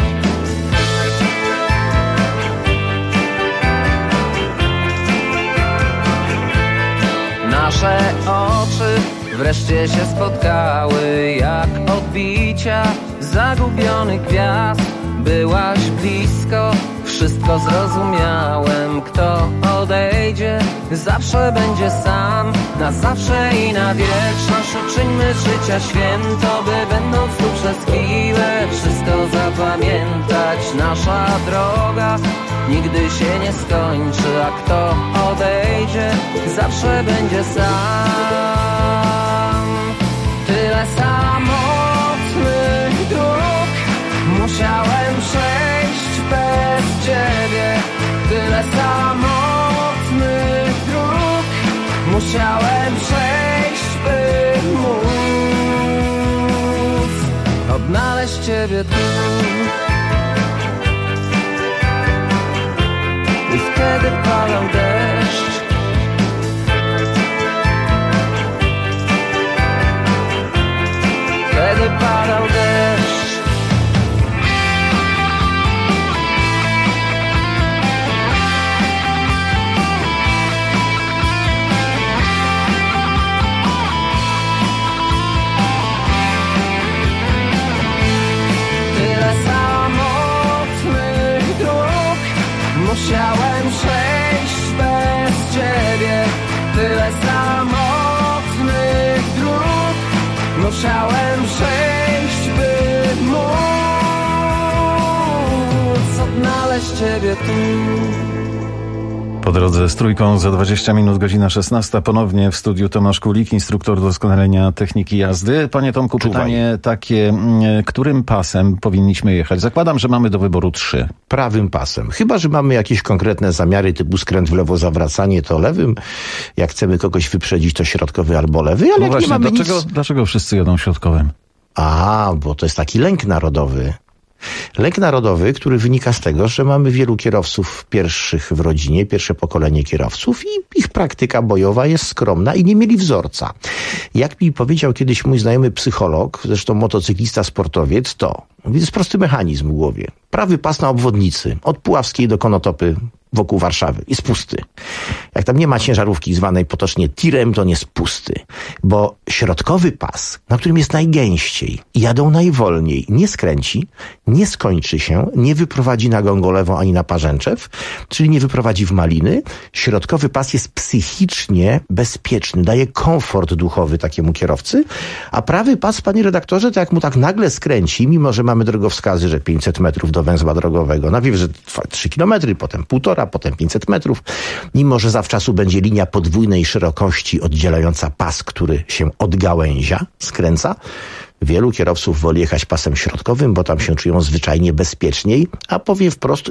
S21: Nasze oczy wreszcie się spotkały, jak odbicia zagubionych gwiazd. Byłaś blisko, wszystko zrozumiałem. Kto odejdzie, zawsze będzie sam. Na zawsze i na wieczność uczyńmy życia święto, by będąc tu przez chwilę wszystko zapamiętać. Nasza droga nigdy się nie skończy, a kto odejdzie, zawsze będzie sam. Tyle samotnych dróg musiałem przejść bez ciebie. Tyle samotnych dróg musiałem przejść, by móc odnaleźć ciebie tu. I wtedy padał deszcz. musiałem przejść, by móc odnaleźć ciebie tu.
S3: Po drodze z Trójką za 20 minut, godzina 16. Ponownie w studiu Tomasz Kulik, instruktor doskonalenia techniki jazdy. Panie Tomku, pytanie takie, którym pasem powinniśmy jechać? Zakładam, że mamy do wyboru 3.
S19: Prawym pasem. Chyba że mamy jakieś konkretne zamiary typu skręt w lewo, zawracanie, to lewym. Jak chcemy kogoś wyprzedzić, to środkowy albo lewy. Ale
S3: No
S19: jak
S3: właśnie,
S19: nie mamy
S3: dlaczego wszyscy jadą środkowym?
S19: Bo to jest taki lęk narodowy. Lęk narodowy, który wynika z tego, że mamy wielu kierowców pierwszych w rodzinie, pierwsze pokolenie kierowców i ich praktyka bojowa jest skromna i nie mieli wzorca. Jak mi powiedział kiedyś mój znajomy psycholog, zresztą motocyklista, sportowiec, to jest prosty mechanizm w głowie. Prawy pas na obwodnicy, od Puławskiej do Konotopy wokół Warszawy, jest pusty. Jak tam nie ma ciężarówki zwanej potocznie tirem, to on jest pusty. Bo środkowy pas, na którym jest najgęściej i jadą najwolniej, nie skręci, nie skończy się, nie wyprowadzi na Gongolewą ani na Parzęczew, czyli nie wyprowadzi w maliny. Środkowy pas jest psychicznie bezpieczny, daje komfort duchowy takiemu kierowcy, a prawy pas, panie redaktorze, to jak mu tak nagle skręci, mimo że mamy drogowskazy, że 500 metrów do węzła drogowego, najpierw, że 3 kilometry, potem 1,5, potem 500 metrów, mimo że zawczasu będzie linia podwójnej szerokości oddzielająca pas, który się od gałęzia skręca, wielu kierowców woli jechać pasem środkowym, bo tam się czują zwyczajnie bezpieczniej, a powiem wprost,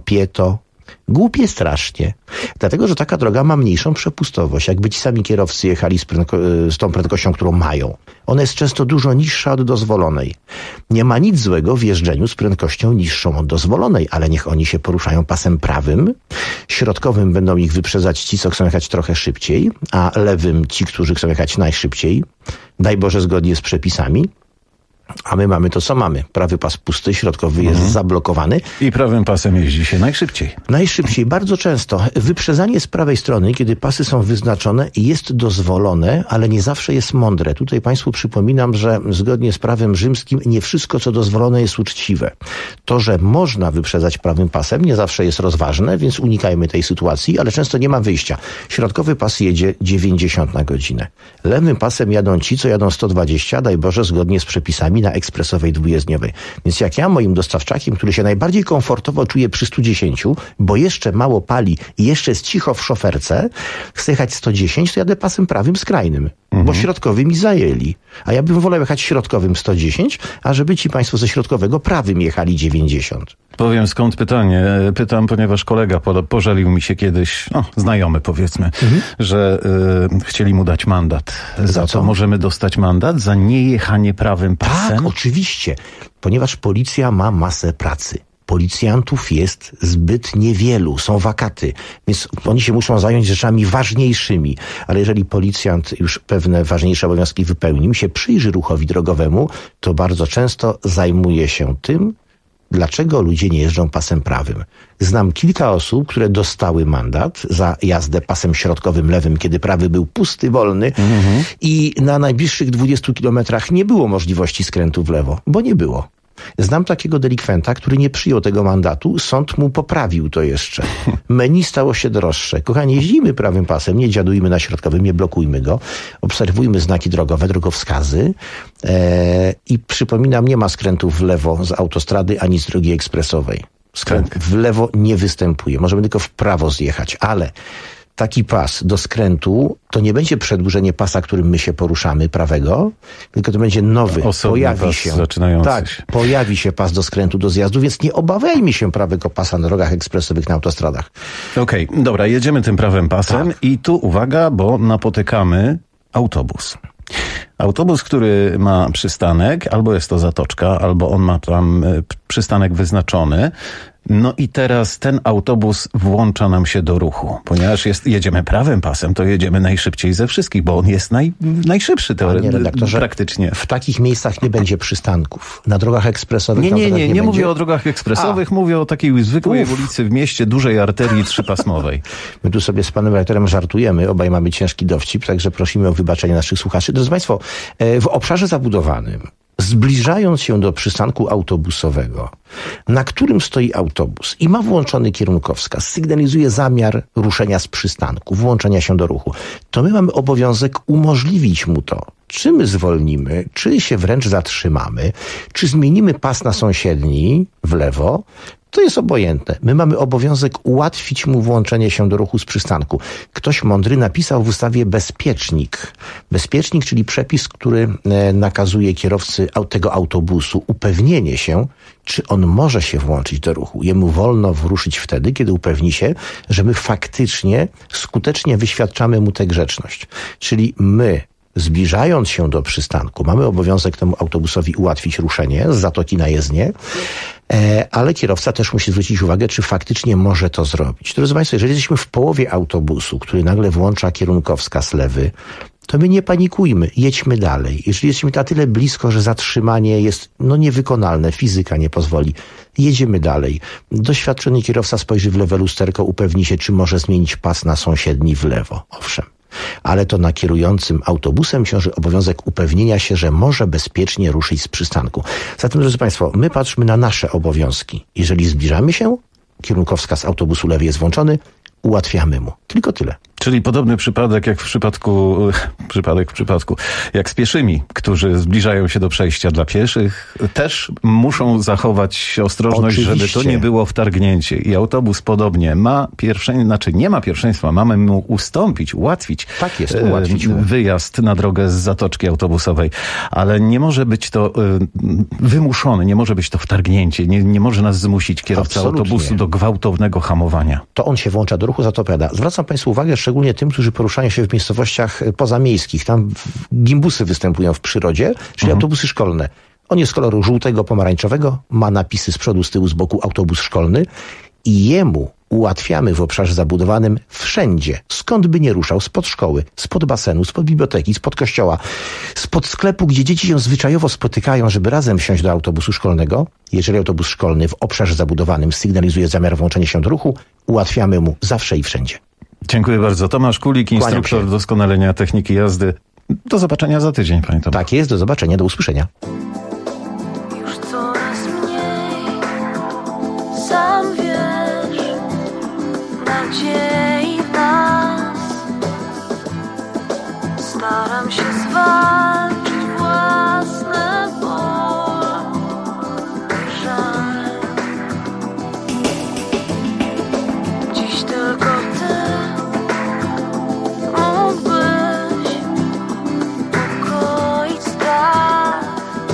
S19: głupie strasznie. Dlatego, że taka droga ma mniejszą przepustowość. Jakby ci sami kierowcy jechali z tą prędkością, którą mają. Ona jest często dużo niższa od dozwolonej. Nie ma nic złego w jeżdżeniu z prędkością niższą od dozwolonej, ale niech oni się poruszają pasem prawym. Środkowym będą ich wyprzedzać ci, co chcą jechać trochę szybciej, a lewym ci, którzy chcą jechać najszybciej. Daj Boże, zgodnie z przepisami. A my mamy to, co mamy. Prawy pas pusty, środkowy jest zablokowany.
S3: I prawym pasem jeździ się najszybciej.
S19: Najszybciej, bardzo często. Wyprzedzanie z prawej strony, kiedy pasy są wyznaczone, jest dozwolone, ale nie zawsze jest mądre. Tutaj Państwu przypominam, że zgodnie z prawem rzymskim nie wszystko, co dozwolone, jest uczciwe. To, że można wyprzedzać prawym pasem, nie zawsze jest rozważne, więc unikajmy tej sytuacji, ale często nie ma wyjścia. Środkowy pas jedzie 90 na godzinę. Lewym pasem jadą ci, co jadą 120, daj Boże, zgodnie z przepisami na ekspresowej dwujezdniowej. Więc jak ja moim dostawczakiem, który się najbardziej komfortowo czuje przy 110, bo jeszcze mało pali i jeszcze jest cicho w szoferce, chcę jechać 110, to jadę pasem prawym skrajnym, bo środkowy mi zajęli. A ja bym wolał jechać środkowym 110, a żeby ci państwo ze środkowego prawym jechali 90.
S3: Powiem skąd pytanie. Pytam, ponieważ kolega pożalił mi się kiedyś, znajomy powiedzmy, że chcieli mu dać mandat. Za co możemy dostać mandat? Za niejechanie prawym pasem?
S19: Tak, oczywiście. Ponieważ policja ma masę pracy. Policjantów jest zbyt niewielu, są wakaty, więc oni się muszą zająć rzeczami ważniejszymi. Ale jeżeli policjant już pewne ważniejsze obowiązki wypełni, mi się przyjrzy ruchowi drogowemu, to bardzo często zajmuje się tym, dlaczego ludzie nie jeżdżą pasem prawym. Znam kilka osób, które dostały mandat za jazdę pasem środkowym lewym, kiedy prawy był pusty, wolny i na najbliższych 20 kilometrach nie było możliwości skrętu w lewo, bo nie było. Znam takiego delikwenta, który nie przyjął tego mandatu, sąd mu poprawił to jeszcze. Menu stało się droższe. Kochani, jeździmy prawym pasem, nie dziadujmy na środkowym, nie blokujmy go, obserwujmy znaki drogowe, drogowskazy i przypominam, nie ma skrętów w lewo z autostrady ani z drogi ekspresowej. Skręt w lewo nie występuje, możemy tylko w prawo zjechać, ale taki pas do skrętu to nie będzie przedłużenie pasa, którym my się poruszamy, prawego, tylko to będzie nowy. Pojawi się pas do skrętu, do zjazdu, więc nie obawiajmy się prawego pasa na drogach ekspresowych, na autostradach.
S3: Okej, dobra, jedziemy tym prawym pasem i tu uwaga, bo napotykamy autobus. Autobus, który ma przystanek, albo jest to zatoczka, albo on ma tam przystanek wyznaczony. No i teraz ten autobus włącza nam się do ruchu. Ponieważ jedziemy prawym pasem, to jedziemy najszybciej ze wszystkich, bo on jest najszybszy praktycznie.
S19: W takich miejscach nie będzie przystanków. Na drogach ekspresowych
S3: nie mówię o drogach ekspresowych, mówię o takiej zwykłej ulicy w mieście, dużej arterii trzypasmowej.
S19: My tu sobie z panem redaktorem żartujemy, obaj mamy ciężki dowcip, także prosimy o wybaczenie naszych słuchaczy. Drodzy Państwo, w obszarze zabudowanym, zbliżając się do przystanku autobusowego, na którym stoi autobus i ma włączony kierunkowskaz, sygnalizuje zamiar ruszenia z przystanku, włączenia się do ruchu, to my mamy obowiązek umożliwić mu to. czy my zwolnimy, czy się wręcz zatrzymamy, czy zmienimy pas na sąsiedni w lewo, to jest obojętne. My mamy obowiązek ułatwić mu włączenie się do ruchu z przystanku. Ktoś mądry napisał w ustawie bezpiecznik. Bezpiecznik, czyli przepis, który nakazuje kierowcy tego autobusu upewnienie się, czy on może się włączyć do ruchu. Jemu wolno wruszyć wtedy, kiedy upewni się, że my faktycznie skutecznie wyświadczamy mu tę grzeczność. Czyli my, zbliżając się do przystanku, mamy obowiązek temu autobusowi ułatwić ruszenie z zatoki na jezdnię, ale kierowca też musi zwrócić uwagę, czy faktycznie może to zrobić. Drodzy Państwo, jeżeli jesteśmy w połowie autobusu, który nagle włącza kierunkowskaz lewy, to my nie panikujmy, jedźmy dalej. Jeżeli jesteśmy na tyle blisko, że zatrzymanie jest niewykonalne, fizyka nie pozwoli, jedziemy dalej. Doświadczony kierowca spojrzy w lewe lusterko, upewni się, czy może zmienić pas na sąsiedni w lewo. Owszem. Ale to na kierującym autobusem ciąży obowiązek upewnienia się, że może bezpiecznie ruszyć z przystanku. Zatem, drodzy Państwo, my patrzmy na nasze obowiązki. Jeżeli zbliżamy się, kierunkowskaz autobusu lewy jest włączony, ułatwiamy mu. Tylko tyle.
S3: Czyli podobny przypadek jak w przypadku, jak z pieszymi, którzy zbliżają się do przejścia dla pieszych, też muszą zachować ostrożność, żeby to nie było wtargnięcie. I autobus podobnie nie ma pierwszeństwa, mamy mu ustąpić, ułatwić, wyjazd na drogę z zatoczki autobusowej, ale nie może być to wymuszone, nie może być to wtargnięcie, nie może nas zmusić kierowca autobusu do gwałtownego hamowania.
S19: To on się włącza do ruchu, za to opowiada. Zwracam Państwu uwagę, szczególnie tym, którzy poruszają się w miejscowościach pozamiejskich. Tam gimbusy występują w przyrodzie, czyli autobusy szkolne. On jest koloru żółtego, pomarańczowego, ma napisy z przodu, z tyłu, z boku autobus szkolny i jemu ułatwiamy w obszarze zabudowanym wszędzie, skąd by nie ruszał, spod szkoły, spod basenu, spod biblioteki, spod kościoła, spod sklepu, gdzie dzieci się zwyczajowo spotykają, żeby razem wsiąść do autobusu szkolnego. Jeżeli autobus szkolny w obszarze zabudowanym sygnalizuje zamiar włączenia się do ruchu, ułatwiamy mu zawsze i wszędzie.
S3: Dziękuję bardzo. Tomasz Kulik, instruktor doskonalenia techniki jazdy. Do zobaczenia za tydzień, panie Tomaszu.
S19: Tak jest, do zobaczenia, do usłyszenia.
S17: Już coraz mniej, sam wiesz, nadziei w nas. Staram się zwalczyć własne ból i żal. Dziś tylko ty mógłbyś ukoić strach,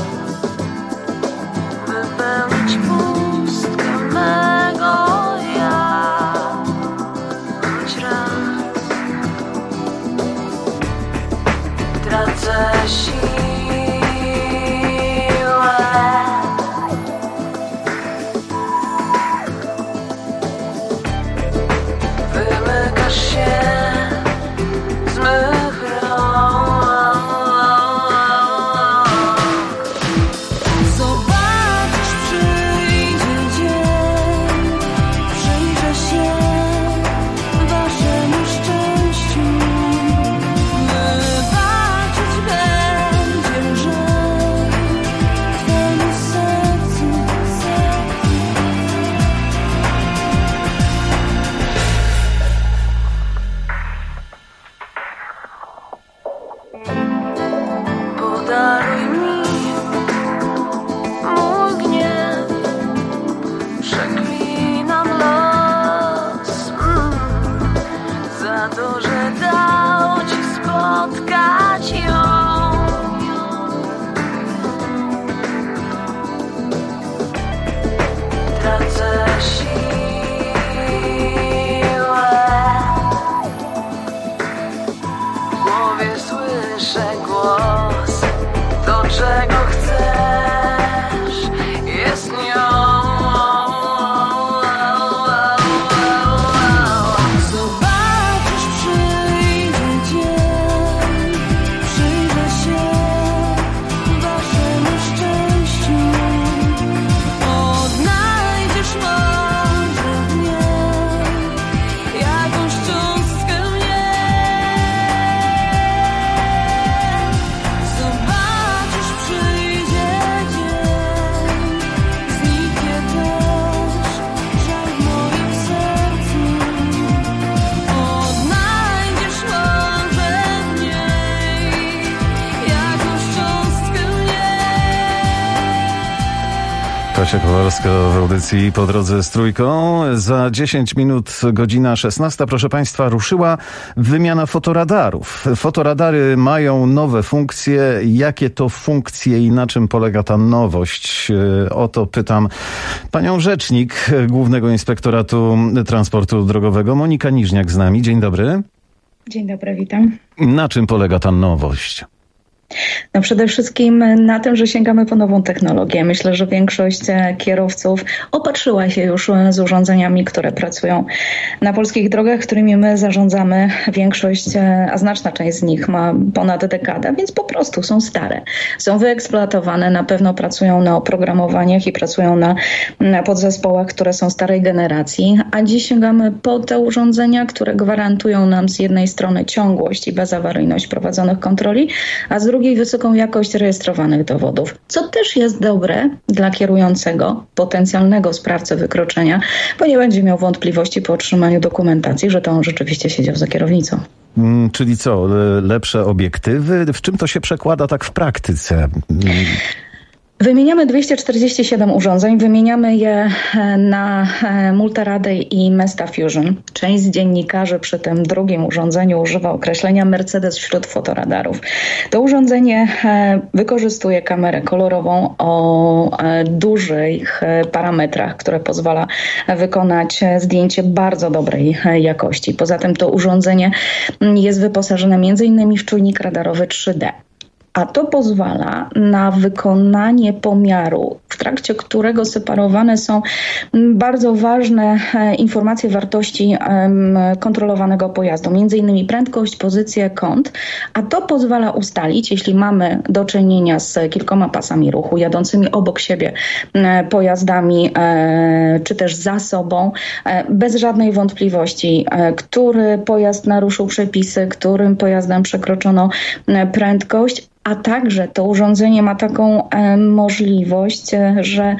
S17: wypełnić pustkę mego ja, choć raz tracę siłę. Wymykasz się z mych rąk. Zobaczysz, przyjdzie dzień, przyjrzę się waszemu szczęściu. Wybaczyć bez
S3: Kasia Kowalska w audycji Po drodze z Trójką. Za 10 minut godzina 16. Proszę Państwa, ruszyła wymiana fotoradarów. Fotoradary mają nowe funkcje. Jakie to funkcje i na czym polega ta nowość? O to pytam panią rzecznik Głównego Inspektoratu Transportu Drogowego. Monika Niżniak z nami. Dzień dobry.
S1: Dzień dobry, witam.
S3: Na czym polega ta nowość?
S1: No przede wszystkim na tym, że sięgamy po nową technologię. Myślę, że większość kierowców opatrzyła się już z urządzeniami, które pracują na polskich drogach, którymi my zarządzamy. Większość, a znaczna część z nich ma ponad dekadę, więc po prostu są stare. Są wyeksploatowane, na pewno pracują na oprogramowaniach i pracują na podzespołach, które są starej generacji, a dziś sięgamy po te urządzenia, które gwarantują nam z jednej strony ciągłość i bezawaryjność prowadzonych kontroli, a z drugiej wysoką jakość rejestrowanych dowodów, co też jest dobre dla kierującego, potencjalnego sprawcy wykroczenia, bo nie będzie miał wątpliwości po otrzymaniu dokumentacji, że to on rzeczywiście siedział za kierownicą.
S3: Czyli co, lepsze obiektywy? W czym to się przekłada tak w praktyce?
S1: Wymieniamy 247 urządzeń, wymieniamy je na Multiraday i Mesta Fusion. Część z dziennikarzy przy tym drugim urządzeniu używa określenia Mercedes wśród fotoradarów. To urządzenie wykorzystuje kamerę kolorową o dużych parametrach, które pozwala wykonać zdjęcie bardzo dobrej jakości. Poza tym to urządzenie jest wyposażone m.in. w czujnik radarowy 3D. A to pozwala na wykonanie pomiaru, w trakcie którego separowane są bardzo ważne informacje wartości kontrolowanego pojazdu, m.in. prędkość, pozycję, kąt, a to pozwala ustalić, jeśli mamy do czynienia z kilkoma pasami ruchu, jadącymi obok siebie pojazdami, czy też za sobą, bez żadnej wątpliwości, który pojazd naruszył przepisy, którym pojazdem przekroczono prędkość. A także to urządzenie ma taką możliwość, że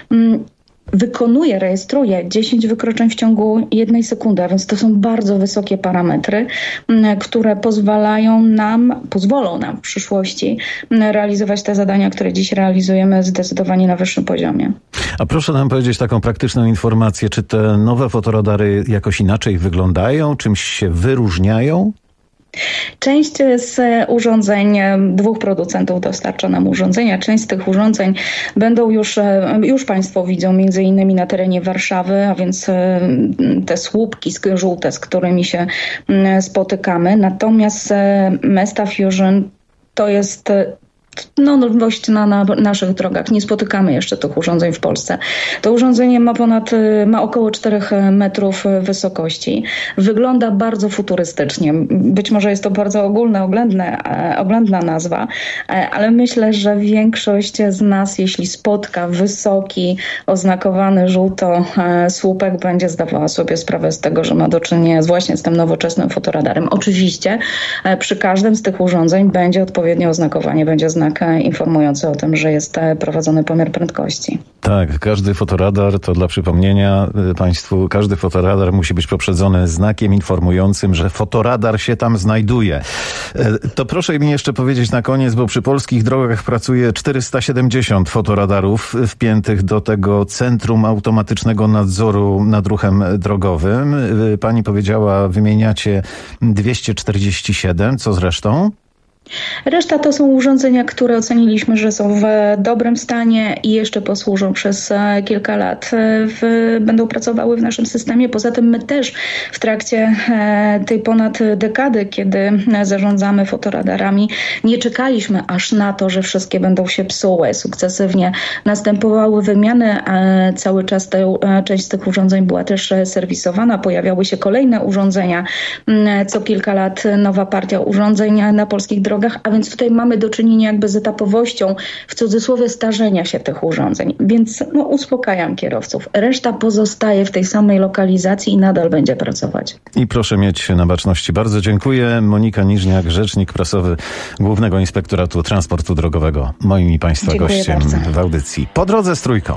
S1: rejestruje 10 wykroczeń w ciągu 1 sekundy, a więc to są bardzo wysokie parametry, które pozwolą nam w przyszłości realizować te zadania, które dziś realizujemy zdecydowanie na wyższym poziomie.
S3: A proszę nam powiedzieć taką praktyczną informację, czy te nowe fotoradary jakoś inaczej wyglądają, czymś się wyróżniają?
S1: Część z urządzeń, 2 producentów dostarcza nam urządzenia. Część z tych urządzeń będą już Państwo widzą między innymi na terenie Warszawy, a więc te słupki żółte, z którymi się spotykamy. Natomiast Mesta Fusion to jest nowość na naszych drogach. Nie spotykamy jeszcze tych urządzeń w Polsce. To urządzenie ma około 4 metrów wysokości. Wygląda bardzo futurystycznie. Być może jest to bardzo oględna nazwa, ale myślę, że większość z nas, jeśli spotka wysoki, oznakowany żółto słupek, będzie zdawała sobie sprawę z tego, że ma do czynienia właśnie z tym nowoczesnym fotoradarem. Oczywiście przy każdym z tych urządzeń będzie odpowiednie oznakowanie, będzie znak informujący o tym, że jest prowadzony pomiar prędkości.
S3: Tak, każdy fotoradar, to dla przypomnienia Państwu, każdy fotoradar musi być poprzedzony znakiem informującym, że fotoradar się tam znajduje. To proszę mi jeszcze powiedzieć na koniec, bo przy polskich drogach pracuje 470 fotoradarów wpiętych do tego Centrum Automatycznego Nadzoru nad Ruchem Drogowym. Pani powiedziała, wymieniacie 247, co z resztą?
S1: Reszta to są urządzenia, które oceniliśmy, że są w dobrym stanie i jeszcze posłużą przez kilka lat. Będą pracowały w naszym systemie. Poza tym my też w trakcie tej ponad dekady, kiedy zarządzamy fotoradarami, nie czekaliśmy aż na to, że wszystkie będą się psuły. Sukcesywnie następowały wymiany. Cały czas część z tych urządzeń była też serwisowana. Pojawiały się kolejne urządzenia. Co kilka lat nowa partia urządzeń na polskich drogach, a więc tutaj mamy do czynienia jakby z etapowością, w cudzysłowie, starzenia się tych urządzeń. Więc uspokajam kierowców. Reszta pozostaje w tej samej lokalizacji i nadal będzie pracować.
S3: I proszę mieć na baczności. Bardzo dziękuję. Monika Niżniak, rzecznik prasowy Głównego Inspektoratu Transportu Drogowego. Moim i Państwa
S1: Dziękuję
S3: gościem
S1: bardzo.
S3: w audycji Po drodze z Trójką.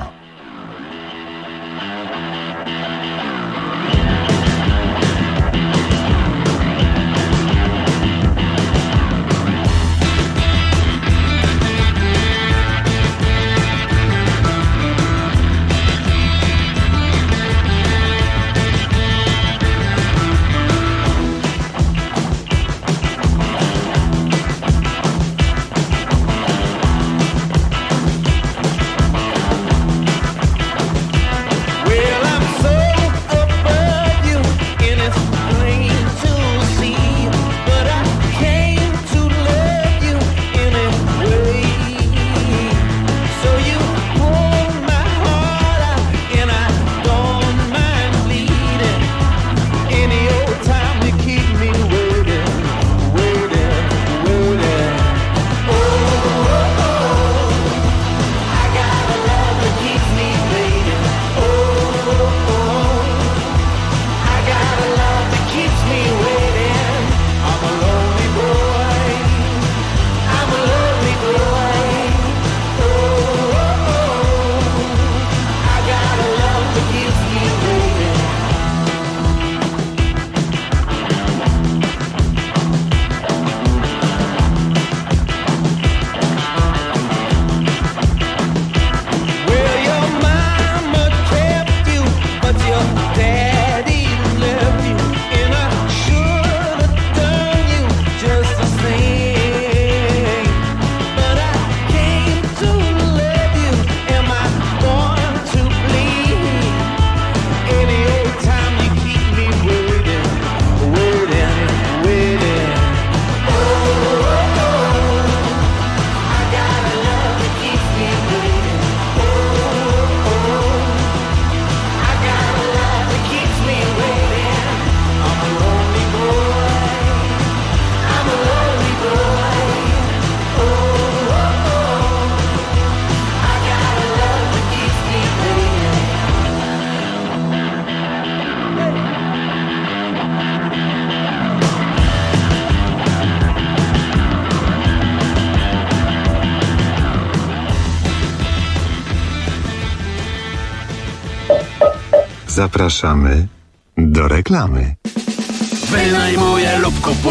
S2: Zapraszamy do reklamy.
S5: Wynajmuję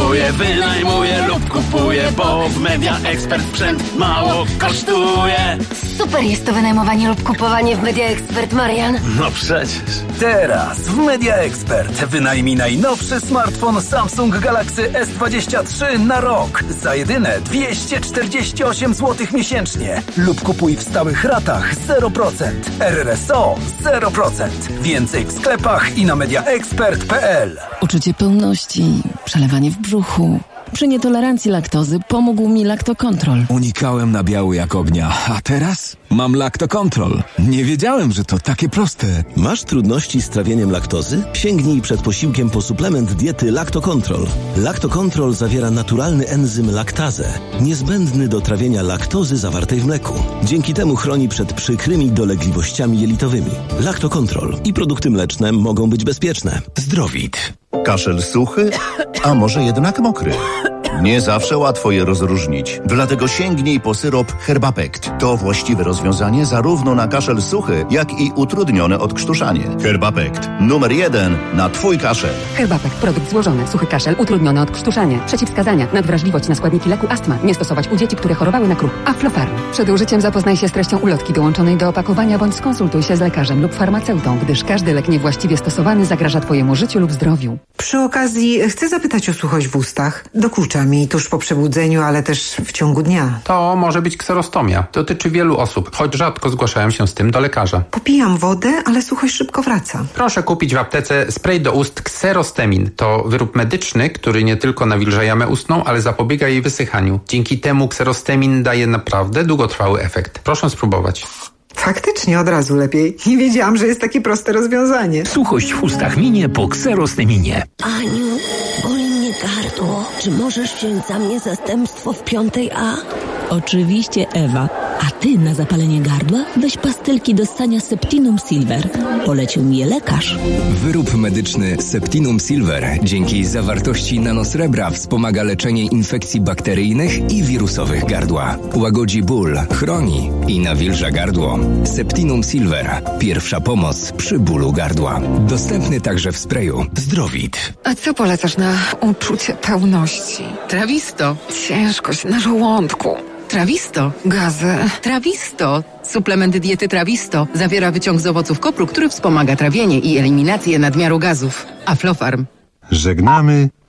S5: lub kupuję, bo w Media Expert sprzęt mało kosztuje.
S22: Super jest to wynajmowanie lub kupowanie w Media Expert, Marian.
S5: No przecież.
S15: Teraz w Media Expert wynajmij najnowszy smartfon Samsung Galaxy S23 na rok za jedyne 248 zł miesięcznie lub kupuj w stałych ratach 0%. RRSO 0%. Więcej w sklepach i na mediaexpert.pl.
S23: Uczucie pełności, przelewanie w brzuchu. Przy nietolerancji laktozy pomógł mi Lactocontrol.
S24: Unikałem nabiału jak ognia, a teraz mam Lactocontrol. Nie wiedziałem, że to takie proste.
S25: Masz trudności z trawieniem laktozy? Sięgnij przed posiłkiem po suplement diety Lactocontrol. Lactocontrol zawiera naturalny enzym laktazę, niezbędny do trawienia laktozy zawartej w mleku. Dzięki temu chroni przed przykrymi dolegliwościami jelitowymi. Lactocontrol i produkty mleczne mogą być bezpieczne.
S26: Zdrowit. Kaszel suchy, a może jednak mokry? Nie zawsze łatwo je rozróżnić, dlatego sięgnij po syrop Herbapekt. To właściwe rozwiązanie zarówno na kaszel suchy, jak i utrudnione odkrztuszanie. Herbapekt. Numer 1 na Twój kaszel.
S27: Herbapekt. Produkt złożony. Suchy kaszel, utrudnione odkrztuszanie. Przeciwwskazania. Nadwrażliwość na składniki leku astma. Nie stosować u dzieci, które chorowały na kruk. Aflofarm. Przed użyciem zapoznaj się z treścią ulotki dołączonej do opakowania bądź skonsultuj się z lekarzem lub farmaceutą, gdyż każdy lek niewłaściwie stosowany zagraża Twojemu życiu lub zdrowiu.
S28: Przy okazji chcę zapytać o suchość w ustach. Dokucza mi tuż po przebudzeniu, ale też w ciągu dnia.
S29: To może być kserostomia. Dotyczy wielu osób, choć rzadko zgłaszają się z tym do lekarza.
S28: Popijam wodę, ale suchość szybko wraca.
S29: Proszę kupić w aptece spray do ust Xerostemin. To wyrób medyczny, który nie tylko nawilża jamę ustną, ale zapobiega jej wysychaniu. Dzięki temu Xerostemin daje naprawdę długotrwały efekt. Proszę spróbować.
S28: Faktycznie od razu lepiej. Nie wiedziałam, że jest takie proste rozwiązanie.
S12: Suchość w ustach minie po Xerosteminie.
S22: Aniu, boli mnie gardło. Czy możesz wziąć za mnie zastępstwo w 5A?
S30: Oczywiście, Ewa. A ty na zapalenie gardła weź pastylki do ssania Septinum Silver. Polecił mi je lekarz.
S31: Wyrób medyczny Septinum Silver dzięki zawartości nanosrebra wspomaga leczenie infekcji bakteryjnych i wirusowych gardła. Łagodzi ból, chroni i nawilża gardło. Septinum Silver. Pierwsza pomoc przy bólu gardła. Dostępny także w sprayu. Zdrowit.
S32: A co polecasz na uczucie pełności? Trawisto. Ciężkość na żołądku. Trawisto. Gazy. Trawisto. Suplement diety Trawisto zawiera wyciąg z owoców kopru, który wspomaga trawienie i eliminację nadmiaru gazów. Aflofarm.
S2: Żegnamy